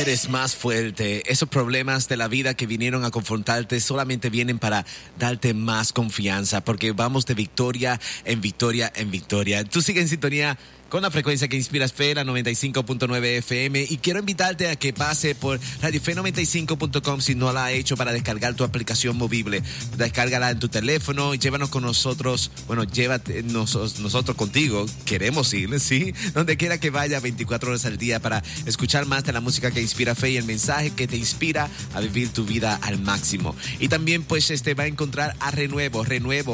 eres más fuerte. Esos problemas de la vida que vinieron a confrontarte solamente vienen para darte más confianza, porque vamos de victoria en victoria en victoria. Tú sigues en sintonía con la frecuencia que inspiras fe, la 95.9 FM, y quiero invitarte a que pase por radiofe95.com si no la has hecho, para descargar tu aplicación movible. Descárgala en tu teléfono y llévanos con nosotros. Bueno, llévate nosotros contigo. Queremos ir, ¿sí? Donde quiera que vaya, 24 horas al día, para escuchar más de la música que inspira fe y el mensaje que te inspira a vivir tu vida al máximo. Y también pues va a encontrar a Renuevo,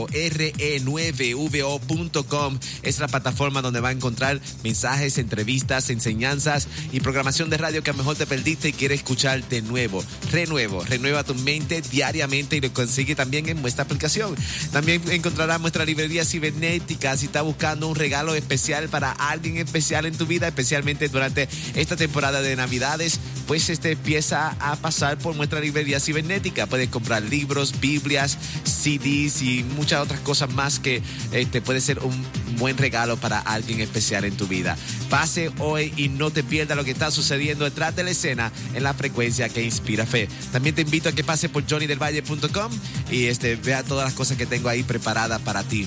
re9vo.com. Es la plataforma donde va a encontrar mensajes, entrevistas, enseñanzas y programación de radio que a lo mejor te perdiste y quieres escuchar de nuevo. Renueva tu mente diariamente, y lo consigue también en nuestra aplicación. También encontrarás nuestra librería cibernética si estás buscando un regalo especial para alguien especial en tu vida, especialmente durante esta temporada de Navidades. Pues empieza a pasar por nuestra librería cibernética. Puedes comprar libros, Biblias, CDs y muchas otras cosas más que puede ser un buen regalo para alguien especial en tu vida. Pase hoy y no te pierdas lo que está sucediendo detrás de la escena en la frecuencia que inspira fe. También te invito a que pases por JonnyDelValle.com y vea todas las cosas que tengo ahí preparadas para ti.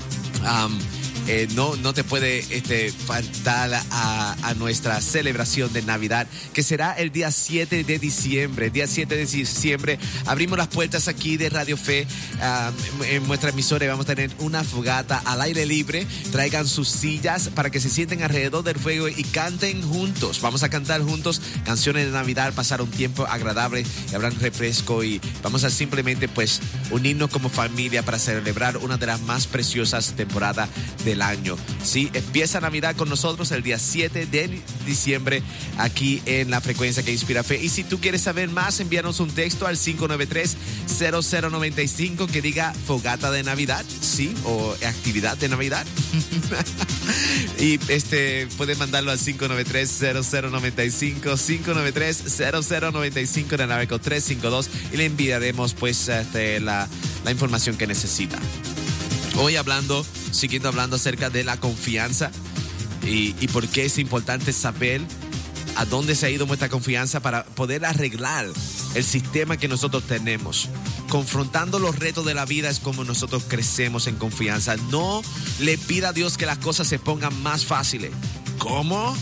No te puede faltar a nuestra celebración de Navidad, que será el día 7 de diciembre. Día 7 de diciembre abrimos las puertas aquí de Radio Fe, en nuestra emisora, y vamos a tener una fogata al aire libre. Traigan sus sillas para que se sienten alrededor del fuego y canten juntos. Vamos a cantar juntos canciones de Navidad, pasar un tiempo agradable y habrá refresco, y vamos a simplemente pues unirnos como familia para celebrar una de las más preciosas temporadas del año. Sí, empieza Navidad con nosotros el día 7 de diciembre aquí en la frecuencia que inspira fe. Y si tú quieres saber más, envíanos un texto al 593-0095 que diga fogata de Navidad, sí, o actividad de Navidad. Y puedes mandarlo al 593-0095, 593-0095 de Naveco 352, y le enviaremos pues la información que necesita. Hoy siguiendo hablando acerca de la confianza y por qué es importante saber a dónde se ha ido nuestra confianza para poder arreglar el sistema que nosotros tenemos. Confrontando los retos de la vida es como nosotros crecemos en confianza. No le pida a Dios que las cosas se pongan más fáciles. ¿Cómo?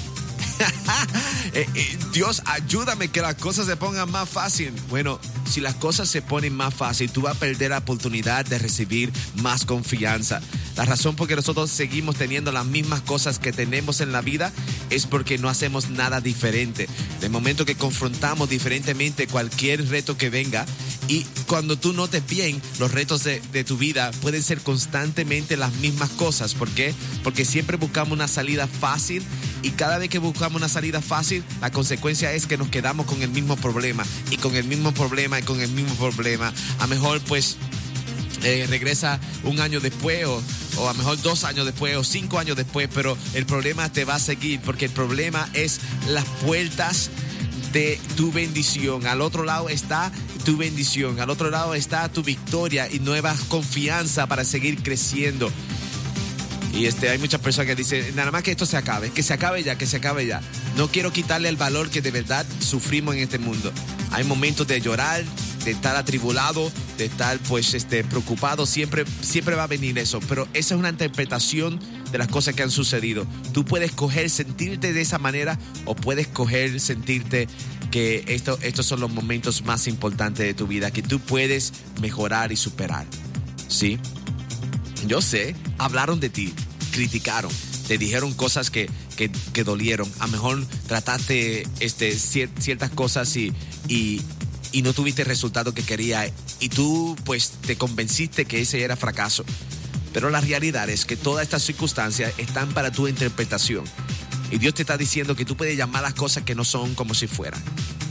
Dios, ayúdame que las cosas se pongan más fácil. Bueno, si las cosas se ponen más fácil, tú vas a perder la oportunidad de recibir más confianza. La razón por que nosotros seguimos teniendo las mismas cosas que tenemos en la vida es porque no hacemos nada diferente. De momento que confrontamos diferentemente cualquier reto que venga, y cuando tú notes bien, los retos de tu vida pueden ser constantemente las mismas cosas. ¿Por qué? Porque siempre buscamos una salida fácil, y cada vez que buscamos una salida fácil, la consecuencia es que nos quedamos con el mismo problema, y con el mismo problema, y con el mismo problema. A lo mejor pues regresa un año después, o a lo mejor 2 años después, o 5 años después, pero el problema te va a seguir, porque el problema es las puertas de tu bendición. Al otro lado está tu bendición, al otro lado está tu victoria y nueva confianza para seguir creciendo. Y hay muchas personas que dicen, nada más que esto se acabe, que se acabe ya, que se acabe ya. No quiero quitarle el valor que de verdad sufrimos en este mundo. Hay momentos de llorar, de estar atribulado, de estar pues preocupado. Siempre va a venir eso, pero esa es una interpretación de las cosas que han sucedido. Tú puedes escoger sentirte de esa manera, o puedes escoger sentirte que estos son los momentos más importantes de tu vida, que tú puedes mejorar y superar. ¿Sí? Yo sé, hablaron de ti, criticaron, te dijeron cosas que dolieron. A lo mejor trataste ciertas cosas y no tuviste el resultado que querías, y tú pues te convenciste que ese era fracaso. Pero la realidad es que todas estas circunstancias están para tu interpretación, y Dios te está diciendo que tú puedes llamar las cosas que no son como si fueran.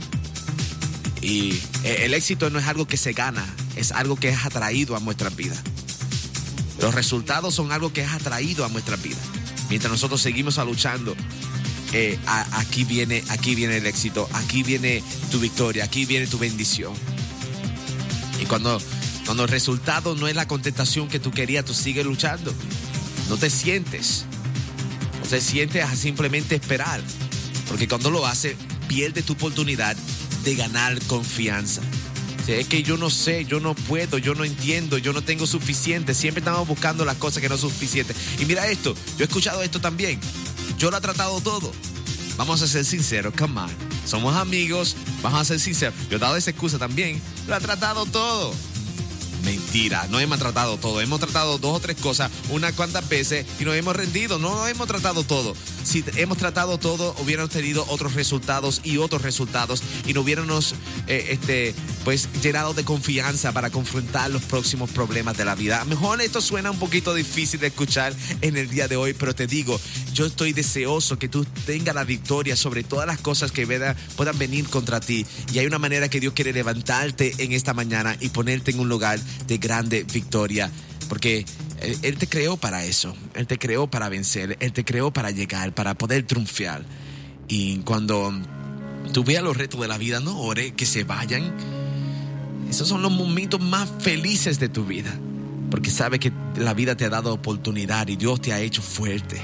Y el éxito no es algo que se gana, es algo que es atraído a nuestras vidas. Los resultados son algo que es atraído a nuestras vidas. Mientras nosotros seguimos luchando, aquí viene el éxito, aquí viene tu victoria, aquí viene tu bendición. Y cuando el resultado no es la contestación que tú querías, tú sigues luchando. No te sientes a simplemente esperar. Porque cuando lo haces, pierde tu oportunidad de ganar confianza. Es que yo no sé, yo no puedo, yo no entiendo, yo no tengo suficiente. Siempre estamos buscando las cosas que no son suficientes. Y mira esto, yo he escuchado esto también. Yo lo he tratado todo. Vamos a ser sinceros, come on. Somos amigos, vamos a ser sinceros. Yo he dado esa excusa también. Lo he tratado todo. Mentira, no hemos tratado todo. Hemos tratado 2 o 3 cosas unas cuantas veces y nos hemos rendido. No hemos tratado todo. Si hemos tratado todo, hubiéramos tenido otros resultados y nos hubiéramos pues llenado de confianza para confrontar los próximos problemas de la vida. A lo mejor esto suena un poquito difícil de escuchar en el día de hoy, pero te digo, yo estoy deseoso que tú tengas la victoria sobre todas las cosas que puedan venir contra ti. Y hay una manera que Dios quiere levantarte en esta mañana y ponerte en un lugar de grande victoria, porque Él te creó para eso. Él te creó para vencer. Él te creó para llegar, para poder triunfar. Y cuando tú veas los retos de la vida, no ores que se vayan. Esos son los momentos más felices de tu vida, porque sabes que la vida te ha dado oportunidad y Dios te ha hecho fuerte.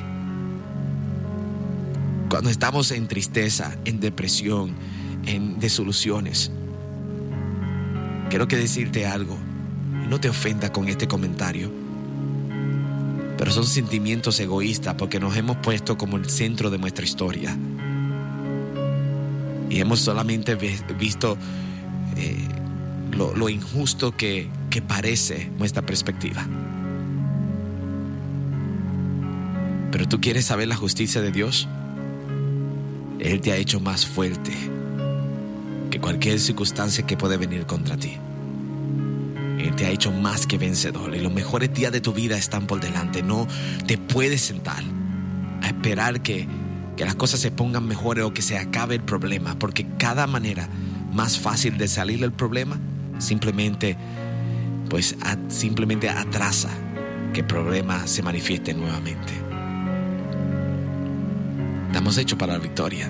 Cuando estamos en tristeza, en depresión, en desilusiones, quiero decirte algo. No te ofendas con este comentario, pero son sentimientos egoístas porque nos hemos puesto como el centro de nuestra historia y hemos solamente visto lo injusto que parece nuestra perspectiva. Pero tú quieres saber la justicia de Dios. Él te ha hecho más fuerte que cualquier circunstancia que puede venir contra ti. Él te ha hecho más que vencedor y los mejores días de tu vida están por delante. No te puedes sentar a esperar que las cosas se pongan mejores o que se acabe el problema, porque cada manera más fácil de salir del problema simplemente atrasa que el problema se manifieste nuevamente. Estamos hechos para la victoria.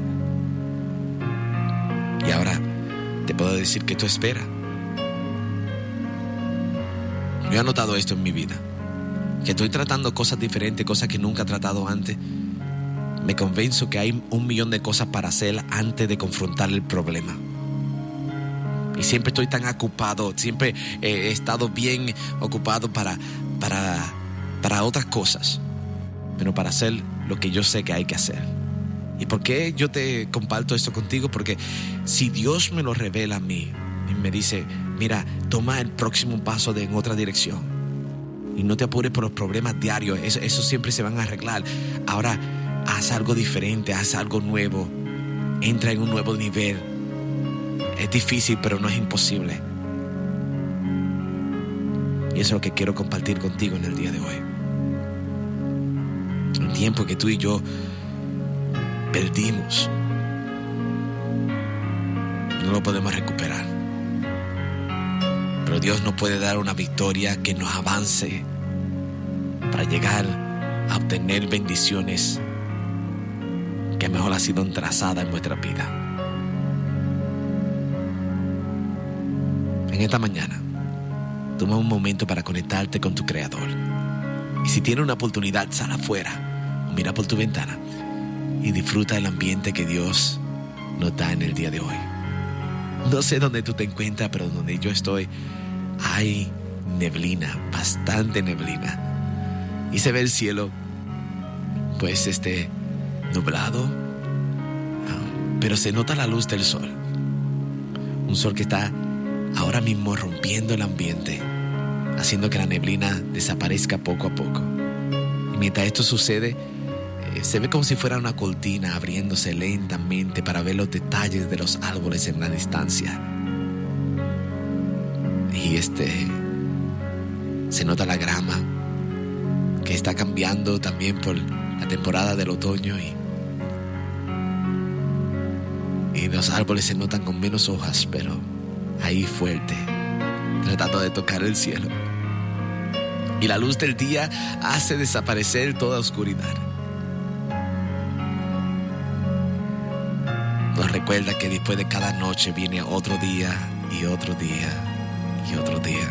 Y ahora te puedo decir que tú esperas. Yo he notado esto en mi vida, que estoy tratando cosas diferentes, cosas que nunca he tratado antes. Me convenzo que hay 1,000,000 de cosas para hacer antes de confrontar el problema. Y siempre estoy tan ocupado, siempre he estado bien ocupado para otras cosas, pero para hacer lo que yo sé que hay que hacer. ¿Y por qué yo te comparto esto contigo? Porque si Dios me lo revela a mí y me dice, mira, toma el próximo paso en otra dirección y no te apures por los problemas diarios, eso siempre se van a arreglar. Ahora haz algo diferente, haz algo nuevo, entra en un nuevo nivel. Es difícil, pero no es imposible. Y eso es lo que quiero compartir contigo en el día de hoy. El tiempo que tú y yo perdimos no lo podemos recuperar, pero Dios nos puede dar una victoria que nos avance para llegar a obtener bendiciones que mejor han sido trazadas en nuestra vida. En esta mañana toma un momento para conectarte con tu Creador, y si tienes una oportunidad, sal afuera o mira por tu ventana y disfruta el ambiente que Dios nos da en el día de hoy. No sé dónde tú te encuentras, pero donde yo estoy hay neblina, bastante neblina, y se ve el cielo pues nublado, pero se nota la luz del sol, un sol que está ahora mismo rompiendo el ambiente, haciendo que la neblina desaparezca poco a poco. Y mientras esto sucede, se ve como si fuera una cortina abriéndose lentamente para ver los detalles de los árboles en la distancia. Y se nota la grama que está cambiando también por la temporada del otoño, y los árboles se notan con menos hojas, pero ahí fuerte, tratando de tocar el cielo. Y la luz del día hace desaparecer toda oscuridad. Nos recuerda que después de cada noche viene otro día y otro día y otro día.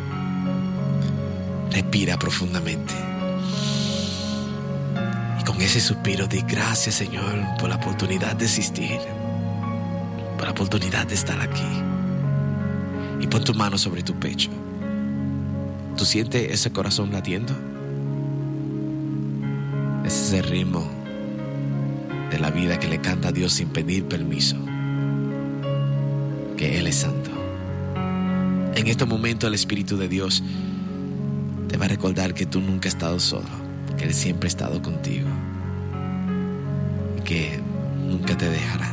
Respira profundamente. Y con ese suspiro di gracias, Señor, por la oportunidad de existir. por la oportunidad de estar aquí. Y pon tu mano sobre tu pecho. ¿Tú sientes ese corazón latiendo? Ese es el ritmo de la vida que le canta a Dios sin pedir permiso. Que Él es santo. En este momento el Espíritu de Dios te va a recordar que tú nunca has estado solo, que Él siempre ha estado contigo y que nunca te dejará.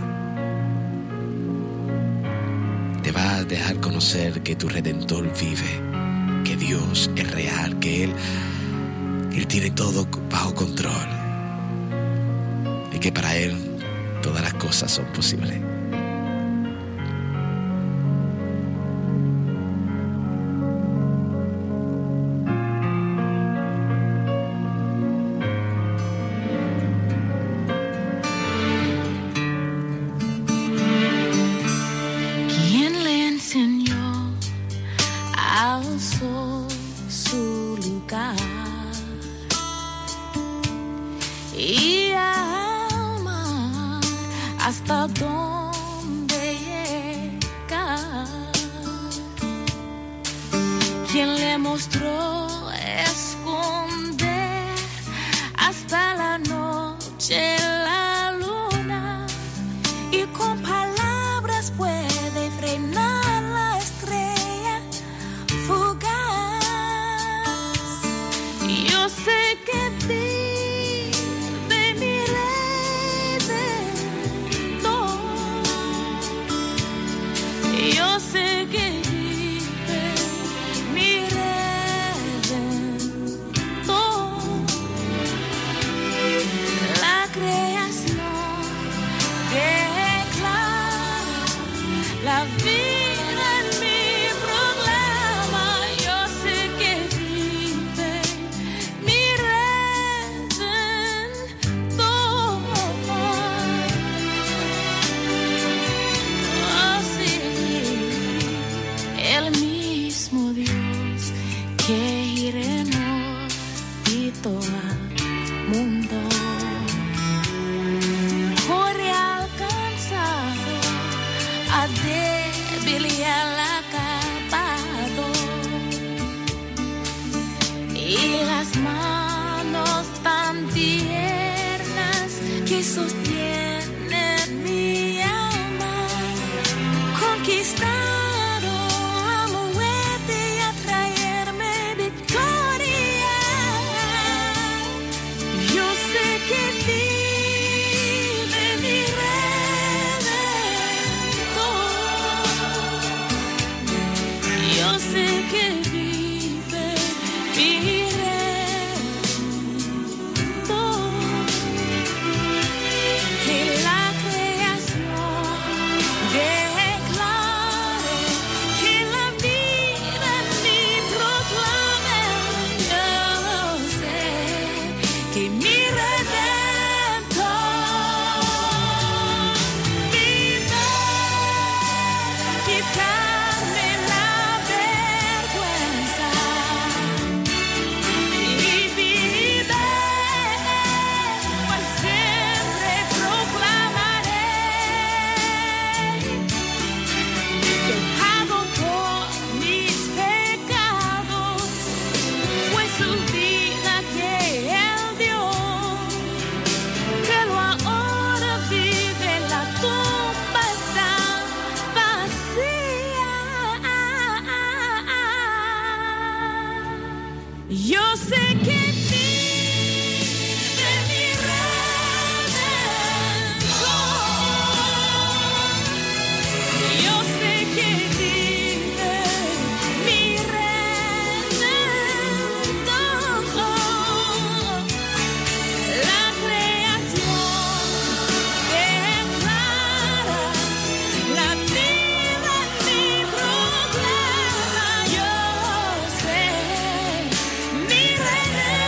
Te va a dejar conocer que tu Redentor vive, que Dios es real, que Él tiene todo bajo control y que para Él todas las cosas son posibles. ¿Quién le enseñó al sol su lugar y al mar hasta dónde llegar? ¿Quién le mostró esconder hasta la noche la luna y con palabras puede frenar la estrella fugaz? Yo sé que vive mi Redentor. Yo sé que vive mi Redentor. La creación declara la vida en mí proclama. Yo sé que vive mi Redentor. Oh, sí, el mismo Dios que renovó al mundo corre alcanzado a débil y al acabado, y las manos tan tiernas que sostienen mi alma conquistaron la muerte y a traerme victoria. Yo sé que vive mi Redentor. Yo sé que vive mi Redentor. Que la creación declare, que la vida en mí proclame. Yo sé que mi Redentor vive, quitarme la vergüenza y vive, pues siempre proclamaré que el pago por mis pecados fue su vida que Él dio, pero ahora vive, la tumba está vacía. Yo sé que vive mi Redentor. Yo sé que vive mi Redentor. La creación declara, la vida en mí proclama. Yo sé mi Redentor.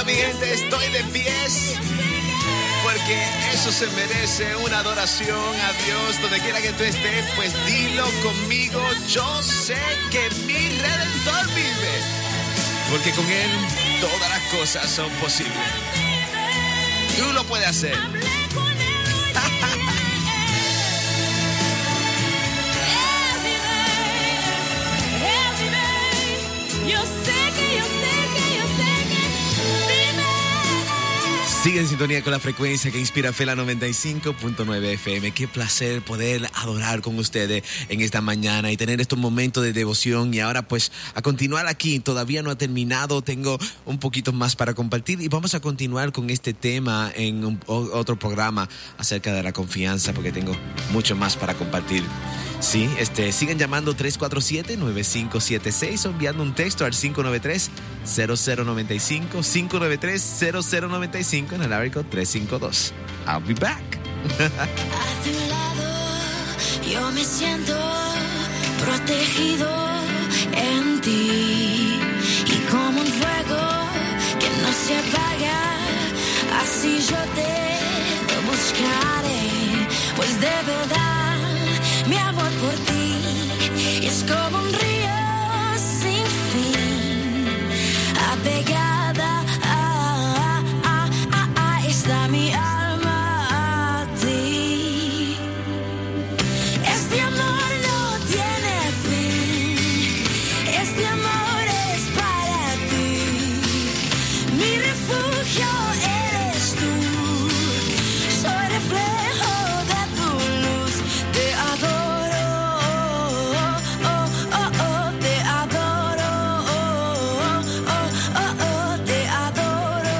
mi gente, estoy de pies porque eso se merece una adoración a Dios. Donde quiera que tú estés, pues dilo conmigo. Yo sé que mi Redentor vive, porque con Él todas las cosas son posibles. Tú lo puedes hacer. Sigue en sintonía con la frecuencia que inspira fe, la 95.9 FM. Qué placer poder adorar con ustedes en esta mañana y tener estos momentos de devoción. Y ahora pues a continuar aquí, todavía no ha terminado, tengo un poquito más para compartir y vamos a continuar con este tema en otro programa acerca de la confianza, porque tengo mucho más para compartir. Sí, sigan llamando 347-9576 o enviando un texto al 593-0095, 593-0095 en el área 352. I'll be back. A tu lado yo me siento protegido en ti, y como un fuego que no se apaga, así yo te buscaré, pues de verdad mi amor por ti es como un río sin fin, apegada está mi alma a ti. Este amor no tiene fin, este amor es para ti. Mi refugio eres tú, soy reflejo de tu luz, te adoro, te adoro, te adoro,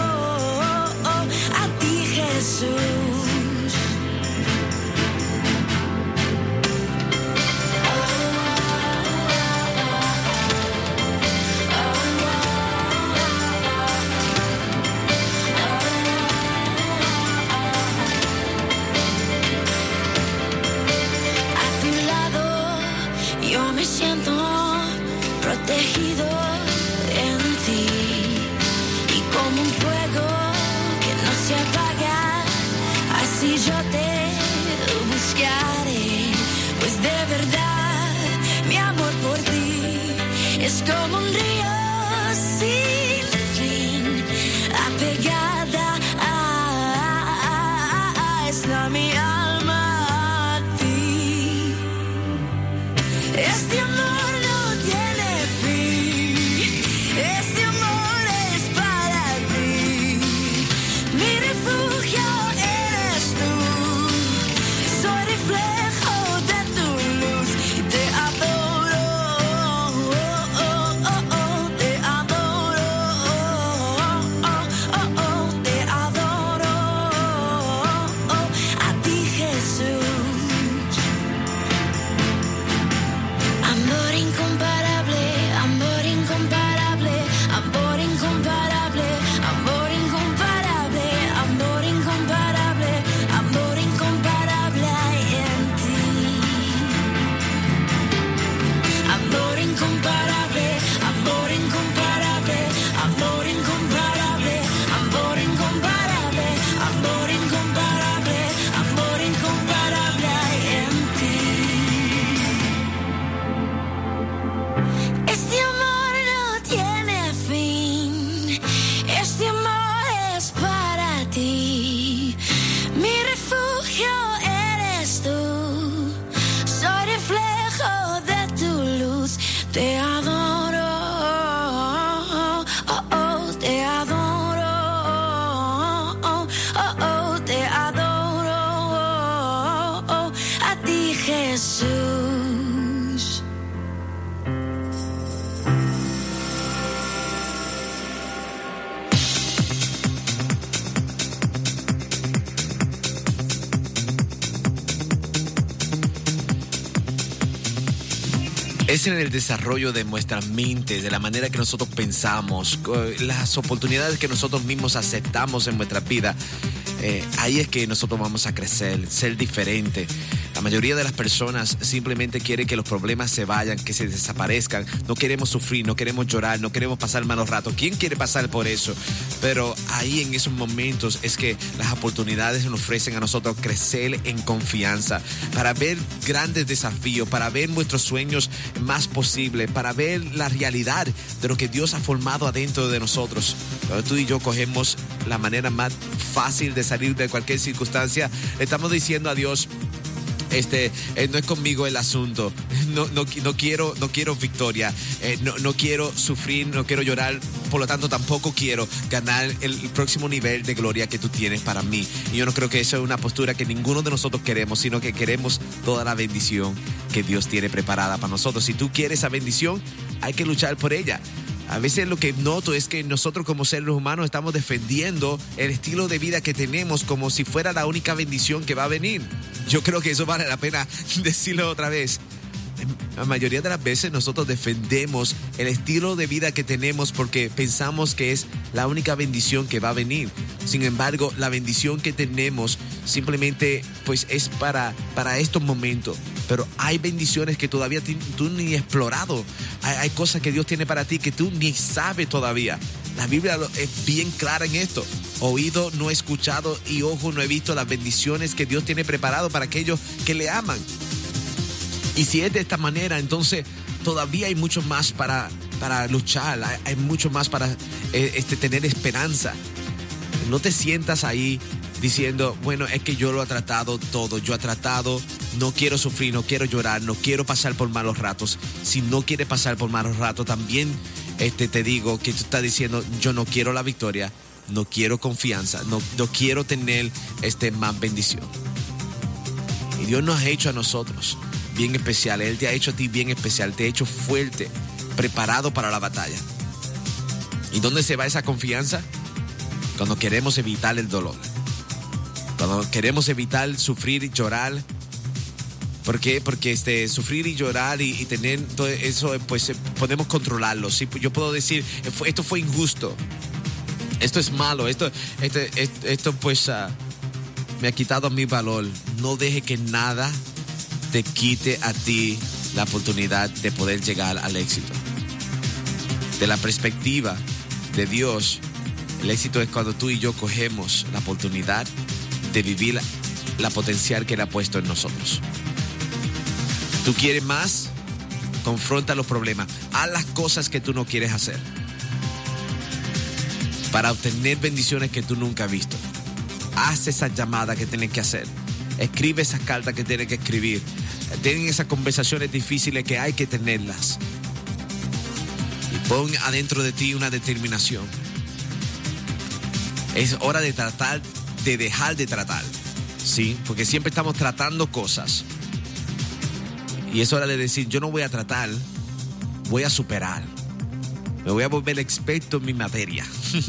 a ti Jesús. A tu lado yo me siento protegido en ti, y como un fuego que no se apaga, así yo te buscaré, pues de verdad mi amor por ti es como un río sin fin, apegada está mi alma a ti. Este amor no tiene fin, este amor es para ti. Mi refugio eres tú, soy reflejo de tu luz, y te adoro, te adoro, te adoro, a ti Jesús. Amor incomparable, amor incomparable, amor incomparable, amor incomparable, amor incomparable, amor incomparable hay en ti. Amor incomparable, amor incomparable, amor incomparable, amor incomparable, amor incomparable, amor incomparable hay en ti. Este amor no tiene fin, este amor es para ti. Mi refugio eres tú, soy reflejo de tu luz, te adoro, te adoro, te adoro, a ti Jesús. Es en el desarrollo de nuestras mentes, de la manera que nosotros pensamos, las oportunidades que nosotros mismos aceptamos en nuestra vida. Ahí es que nosotros vamos a crecer, ser diferente. La mayoría de las personas simplemente quiere que los problemas se vayan, que se desaparezcan. No queremos sufrir, no queremos llorar, no queremos pasar malos ratos. ¿Quién quiere pasar por eso? Pero ahí en esos momentos es que las oportunidades nos ofrecen a nosotros crecer en confianza, para ver grandes desafíos, para ver nuestros sueños más posibles, para ver la realidad de lo que Dios ha formado adentro de nosotros. Cuando tú y yo cogemos la manera más fácil de salir de cualquier circunstancia, le estamos diciendo a Dios: no es conmigo el asunto, no quiero victoria, no quiero sufrir, no quiero llorar, por lo tanto tampoco quiero ganar el próximo nivel de gloria que tú tienes para mí. Y yo no creo que eso es una postura que ninguno de nosotros queremos, sino que queremos toda la bendición que Dios tiene preparada para nosotros. Si tú quieres esa bendición, hay que luchar por ella. A veces lo que noto es que nosotros como seres humanos estamos defendiendo el estilo de vida que tenemos como si fuera la única bendición que va a venir. Yo creo que eso vale la pena decirlo otra vez. La mayoría de las veces nosotros defendemos el estilo de vida que tenemos porque pensamos que es la única bendición que va a venir. Sin embargo, la bendición que tenemos simplemente pues es para estos momentos. Pero hay bendiciones que todavía tú ni has explorado. Hay cosas que Dios tiene para ti que tú ni sabes todavía. La Biblia es bien clara en esto. Oído no he escuchado y ojo no he visto las bendiciones que Dios tiene preparado para aquellos que le aman. Y si es de esta manera, entonces todavía hay mucho más para luchar. Hay mucho más para tener esperanza. No te sientas ahí diciendo, bueno, es que yo lo he tratado todo. Yo he tratado, no quiero sufrir, no quiero llorar, no quiero pasar por malos ratos. Si no quieres pasar por malos ratos, también te digo que tú estás diciendo, yo no quiero la victoria, no quiero confianza, no quiero tener más bendición. Y Dios nos ha hecho a nosotros bien especial. Él te ha hecho a ti bien especial, te ha hecho fuerte, preparado para la batalla. ¿Y dónde se va esa confianza? Cuando queremos evitar el dolor, cuando queremos evitar sufrir y llorar. ¿Por qué? Porque sufrir y llorar y tener todo eso, pues podemos controlarlo. ¿Sí? Yo puedo decir, esto fue injusto, esto es malo, esto pues me ha quitado mi valor. No deje que nada te quite a ti la oportunidad de poder llegar al éxito. De la perspectiva de Dios, el éxito es cuando tú y yo cogemos la oportunidad de vivir la potencial que Él ha puesto en nosotros. ¿Tú quieres más? Confronta los problemas. Haz las cosas que tú no quieres hacer para obtener bendiciones que tú nunca has visto. Haz esa llamada que tienes que hacer. Escribe esas cartas que tienes que escribir. Ten esas conversaciones difíciles que hay que tenerlas. Y pon adentro de ti una determinación. Es hora de tratar, de dejar de tratar. ¿Sí? Porque siempre estamos tratando cosas. Y es hora de decir, yo no voy a tratar, voy a superar. Me voy a volver experto en mi materia.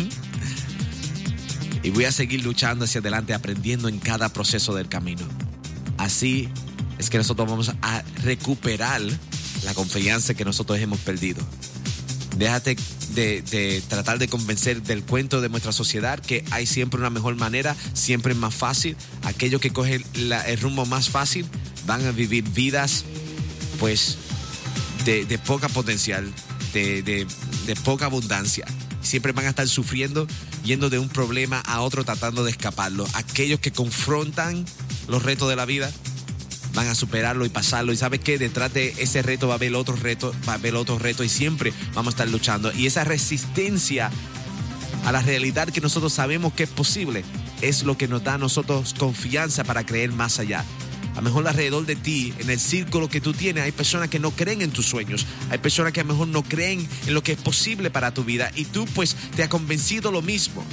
Y voy a seguir luchando hacia adelante, aprendiendo en cada proceso del camino. Así es que nosotros vamos a recuperar la confianza que nosotros hemos perdido. Déjate de tratar de convencer del cuento de nuestra sociedad que hay siempre una mejor manera, siempre es más fácil. Aquellos que cogen el rumbo más fácil van a vivir vidas pues de poca potencial, de poca abundancia. Siempre van a estar sufriendo, yendo de un problema a otro, tratando de escaparlo. Aquellos que confrontan los retos de la vida van a superarlo y pasarlo. Y ¿sabes qué? Detrás de ese reto va a haber otro reto, y siempre vamos a estar luchando. Y esa resistencia a la realidad que nosotros sabemos que es posible es lo que nos da a nosotros confianza para creer más allá. A lo mejor alrededor de ti, en el círculo que tú tienes, hay personas que no creen en tus sueños. Hay personas que a lo mejor no creen en lo que es posible para tu vida. Y tú pues te has convencido lo mismo.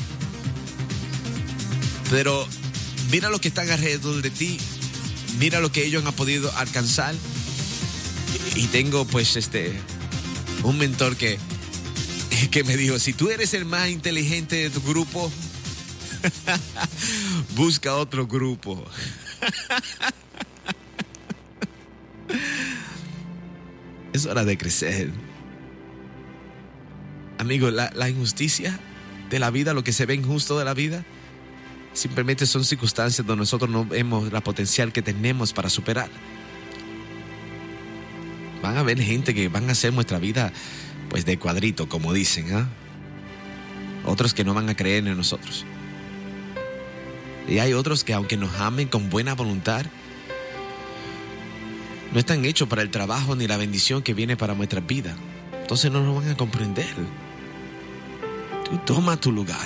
Pero mira lo que están alrededor de ti. Mira lo que ellos han podido alcanzar. Y tengo pues un mentor que me dijo, si tú eres el más inteligente de tu grupo, busca otro grupo. Es hora de crecer. Amigo, la injusticia de la vida, lo que se ve injusto de la vida, simplemente son circunstancias donde nosotros no vemos la potencial que tenemos para superar. Van a haber gente que van a hacer nuestra vida pues de cuadrito, como dicen, ¿eh? Otros que no van a creer en nosotros. Y hay otros que, aunque nos amen con buena voluntad, no están hechos para el trabajo ni la bendición que viene para nuestra vida. Entonces no nos van a comprender. Tú toma tu lugar.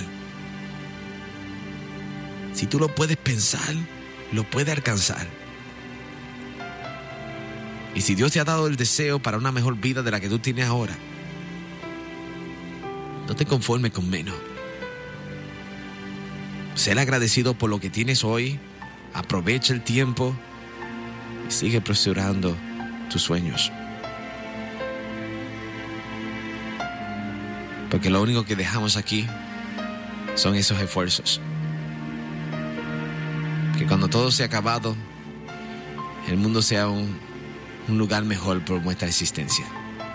Si tú lo puedes pensar, lo puedes alcanzar. Y si Dios te ha dado el deseo para una mejor vida de la que tú tienes ahora, no te conformes con menos. Sé agradecido por lo que tienes hoy. Aprovecha el tiempo y sigue prosperando tus sueños. Porque lo único que dejamos aquí son esos esfuerzos. Que cuando todo sea acabado, el mundo sea un lugar mejor por nuestra existencia.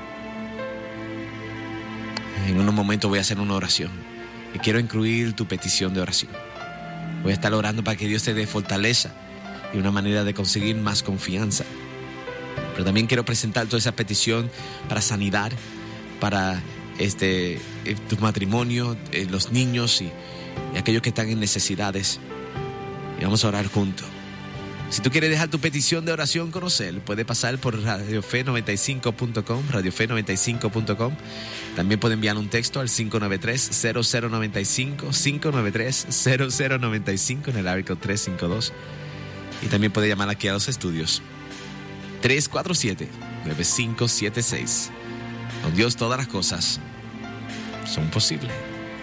En unos momentos voy a hacer una oración y quiero incluir tu petición de oración. Voy a estar orando para que Dios te dé fortaleza y una manera de conseguir más confianza. Pero también quiero presentar toda esa petición para sanidad, para tu matrimonio, los niños y aquellos que están en necesidades. Y vamos a orar juntos. Si tú quieres dejar tu petición de oración conocer, puedes pasar por radiofe95.com, radiofe95.com. También puede enviar un texto al 593-0095, 593-0095 en el área 352. Y también puede llamar aquí a los estudios 347-9576. Con Dios todas las cosas son posibles.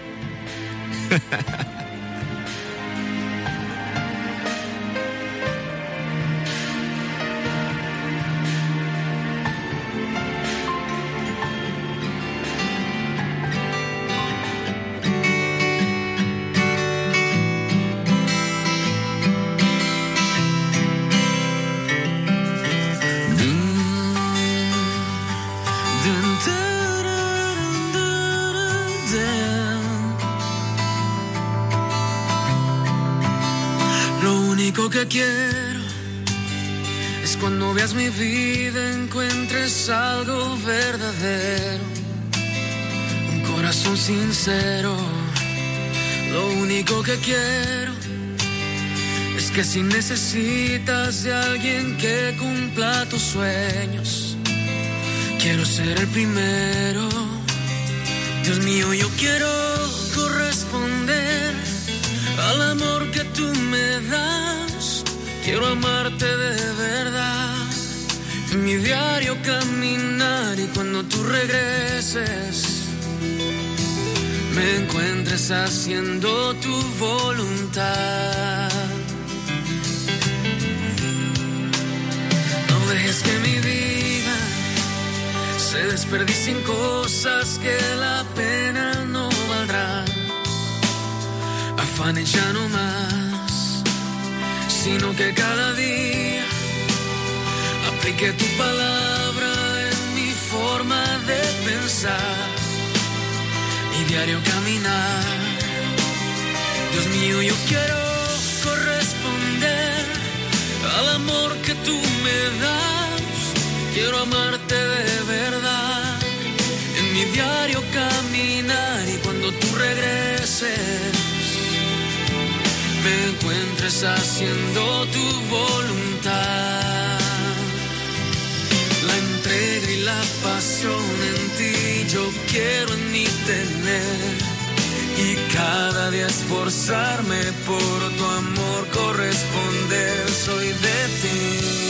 Que quiero es cuando veas mi vida encuentres algo verdadero, un corazón sincero. Lo único que quiero es que si necesitas de alguien que cumpla tus sueños, quiero ser el primero. Dios mío, yo quiero corresponder al amor que tú me das. Quiero amarte de verdad, en mi diario caminar, y cuando tú regreses me encuentres haciendo tu voluntad. No dejes que mi vida se desperdicie en cosas que la pena no valdrá. Afanes ya no más, sino que cada día aplique tu palabra en mi forma de pensar, mi diario caminar. Dios mío, yo quiero corresponder al amor que tú me das. Quiero amarte de verdad, en mi diario caminar, y cuando tú regreses me encuentres haciendo tu voluntad. La entrega y la pasión en ti yo quiero en mí tener, y cada día esforzarme por tu amor corresponder. Soy de ti.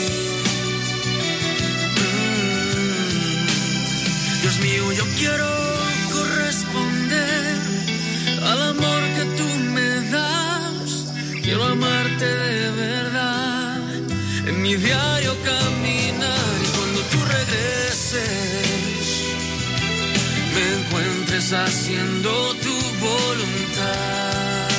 Dios mío, yo quiero corresponder al amor que tú me das. Quiero amarte de verdad, en mi diario caminar, y cuando tú regreses me encuentres haciendo tu voluntad.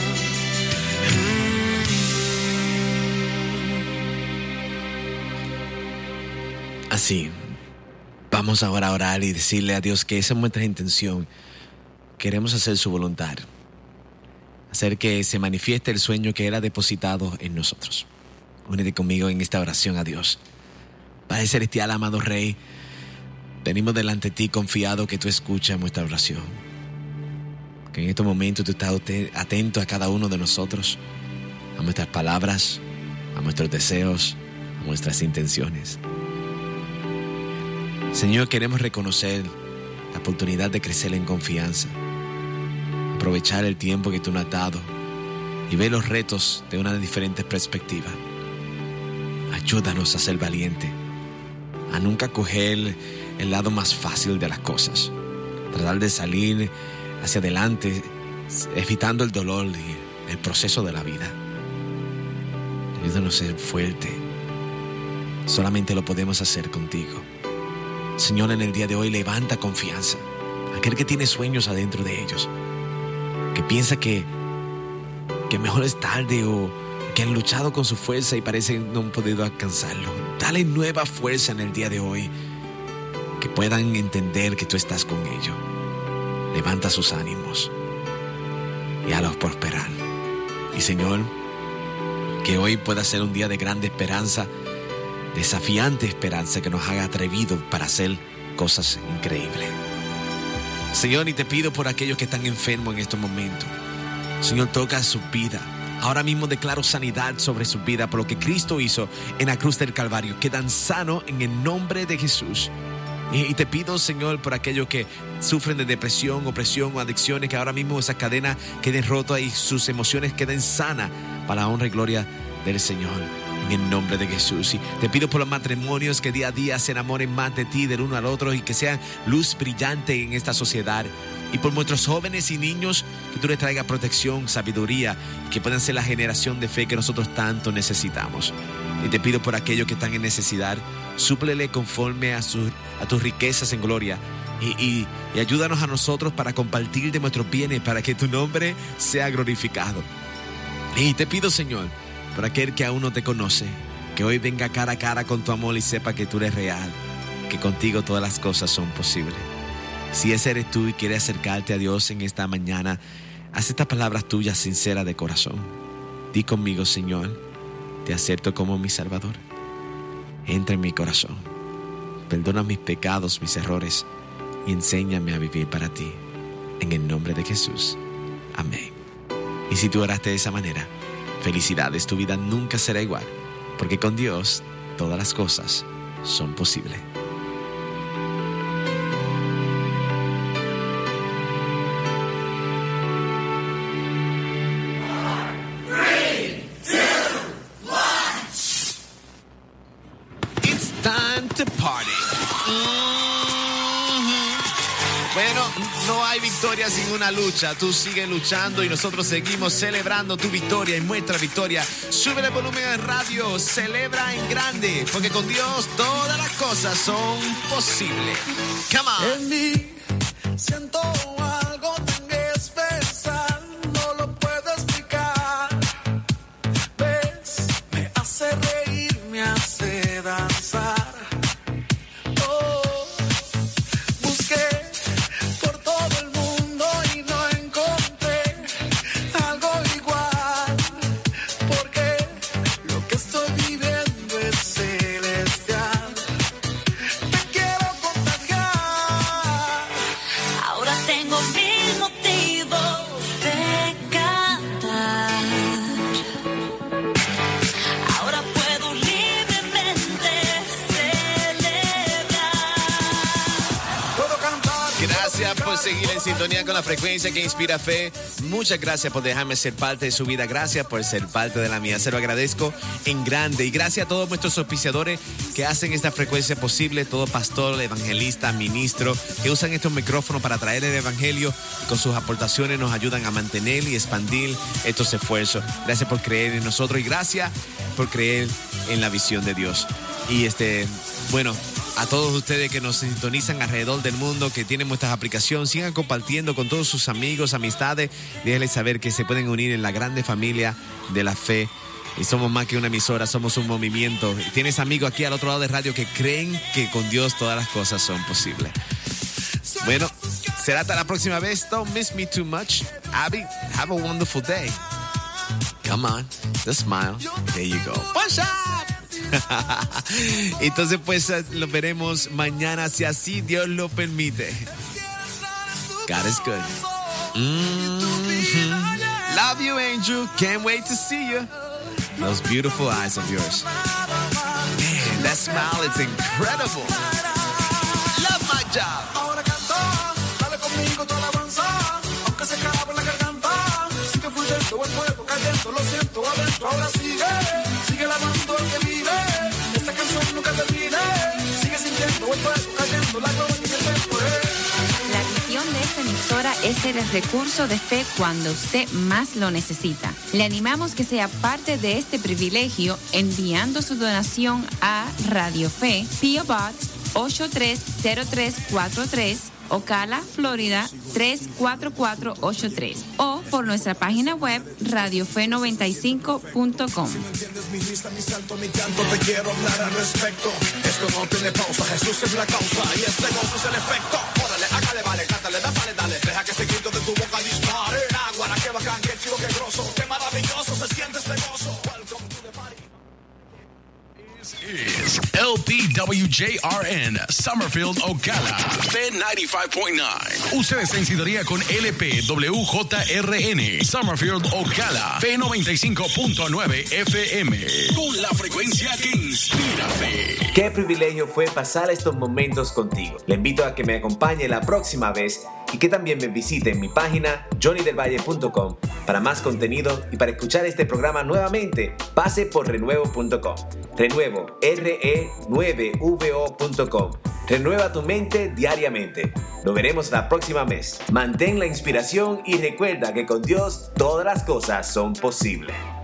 Así, vamos ahora a orar y decirle a Dios que esa es nuestra intención. Queremos hacer su voluntad. hacer que se manifieste el sueño que Él ha depositado en nosotros. Únete conmigo en esta oración a Dios. Padre celestial, amado Rey, venimos delante de ti confiado que tú escuchas nuestra oración. Que en estos momentos tú estás atento a cada uno de nosotros, a nuestras palabras, a nuestros deseos, a nuestras intenciones. Señor, queremos reconocer la oportunidad de crecer en confianza, aprovechar el tiempo que tú nos has dado y ver los retos de una diferente perspectiva. Ayúdanos a ser valientes, a nunca coger el lado más fácil de las cosas, tratar de salir hacia adelante, evitando el dolor y el proceso de la vida. Ayúdanos a ser fuertes. Solamente lo podemos hacer contigo. Señor, en el día de hoy levanta confianza. Aquel que tiene sueños adentro de ellos, que piensa que mejor es tarde o que han luchado con su fuerza y parece no han podido alcanzarlo. Dale nueva fuerza en el día de hoy, que puedan entender que tú estás con ellos. Levanta sus ánimos y hazlos prosperar. Y Señor, que hoy pueda ser un día de grande esperanza, desafiante esperanza, que nos haga atrevidos para hacer cosas increíbles. Señor, y te pido por aquellos que están enfermos en estos momentos. Señor, toca su vida. Ahora mismo declaro sanidad sobre su vida por lo que Cristo hizo en la cruz del Calvario. Quedan sanos en el nombre de Jesús. Y te pido, Señor, por aquellos que sufren de depresión, opresión o adicciones, que ahora mismo esas cadenas queden rotas y sus emociones queden sanas para la honra y gloria del Señor. En el nombre de Jesús. Y te pido por los matrimonios que día a día se enamoren más de ti, del uno al otro, y que sean luz brillante en esta sociedad. Y por nuestros jóvenes y niños, que tú les traigas protección, sabiduría, que puedan ser la generación de fe que nosotros tanto necesitamos. Y te pido por aquellos que están en necesidad, súplele conforme a tus riquezas en gloria. Y ayúdanos a nosotros para compartir de nuestros bienes, para que tu nombre sea glorificado. Y te pido, Señor, por aquel que aún no te conoce, que hoy venga cara a cara con tu amor y sepa que tú eres real, que contigo todas las cosas son posibles. Si ese eres tú y quieres acercarte a Dios en esta mañana, haz estas palabras tuyas sinceras de corazón. Di conmigo: Señor, te acepto como mi Salvador. Entra en mi corazón, perdona mis pecados, mis errores, y enséñame a vivir para ti. En el nombre de Jesús. Amén. Y si tú oraste de esa manera, felicidades, tu vida nunca será igual, porque con Dios todas las cosas son posibles. It's time to party. Bueno, no hay victoria sin una lucha. Tú sigues luchando y nosotros seguimos celebrando tu victoria y nuestra victoria. Sube el volumen al radio, celebra en grande, porque con Dios todas las cosas son posibles. Come on. En mí siento algo tan especial, no lo puedo explicar. Ves, me hace reír, me hace danzar. Seguir en sintonía con la frecuencia que inspira fe. Muchas gracias por dejarme ser parte de su vida. Gracias por ser parte de la mía. Se lo agradezco en grande. Y gracias a todos nuestros auspiciadores que hacen esta frecuencia posible. Todo pastor, evangelista, ministro, que usan estos micrófonos para traer el evangelio y con sus aportaciones nos ayudan a mantener y expandir estos esfuerzos. Gracias por creer en nosotros y gracias por creer en la visión de Dios. Y bueno, a todos ustedes que nos sintonizan alrededor del mundo, que tienen nuestras aplicaciones, sigan compartiendo con todos sus amigos, amistades. Déjenles saber que se pueden unir en la grande familia de la fe. Y somos más que una emisora, somos un movimiento. Y tienes amigos aquí al otro lado de radio que creen que con Dios todas las cosas son posibles. Bueno, Será hasta la próxima vez. Don't miss me too much. Abby, have a wonderful day. Come on, just smile. There you go. Push up. Entonces, pues, lo veremos mañana, si así Dios lo permite. God is good. Love you, Angel. Can't wait to see you. Those beautiful eyes of yours. Man, that smile is incredible. Love my job. Ahora canta, dale conmigo toda la alabanza, aunque se acabe la garganta, sigue fluyendo el fuego cayendo, lo siento adentro, ahora sigue lavando el que vive, esta canción nunca termine, sigue sintiendo el fuego cayendo, la gloria y el tiempo. La visión de esta emisora es ser el recurso de fe cuando usted más lo necesita. Le animamos que sea parte de este privilegio enviando su donación a Radio Fe, P.O. Box 830343, Ocala, Florida 34483, o por nuestra página web radiofe95.com. Si no entiendes mi lista, mi salto, mi canto, te quiero hablar al respecto. Esto no tiene pausa, Jesús es la causa y este gozo es el efecto. Órale, hágale, vale, cántale, dale, deja que este grito de tu boca dispare. Aguara, qué bacán, qué chido, qué grosso, qué maravilloso se siente este gozo. Welcome to the party. Is LPWJRN Summerfield, Ocala, P95.9. Ustedes en sintonía con LPWJRN Summerfield, Ocala, P95.9 FM. Con la frecuencia que inspira fe. Qué privilegio fue pasar estos momentos contigo. Le invito a que me acompañe la próxima vez y que también me visite en mi página johnnydelvalle.com para más contenido y para escuchar este programa nuevamente. Pase por renuevo.com. Renuevo, RE9VO.com. Renueva tu mente diariamente. Lo veremos la próxima vez. Mantén la inspiración y recuerda que con Dios todas las cosas son posibles.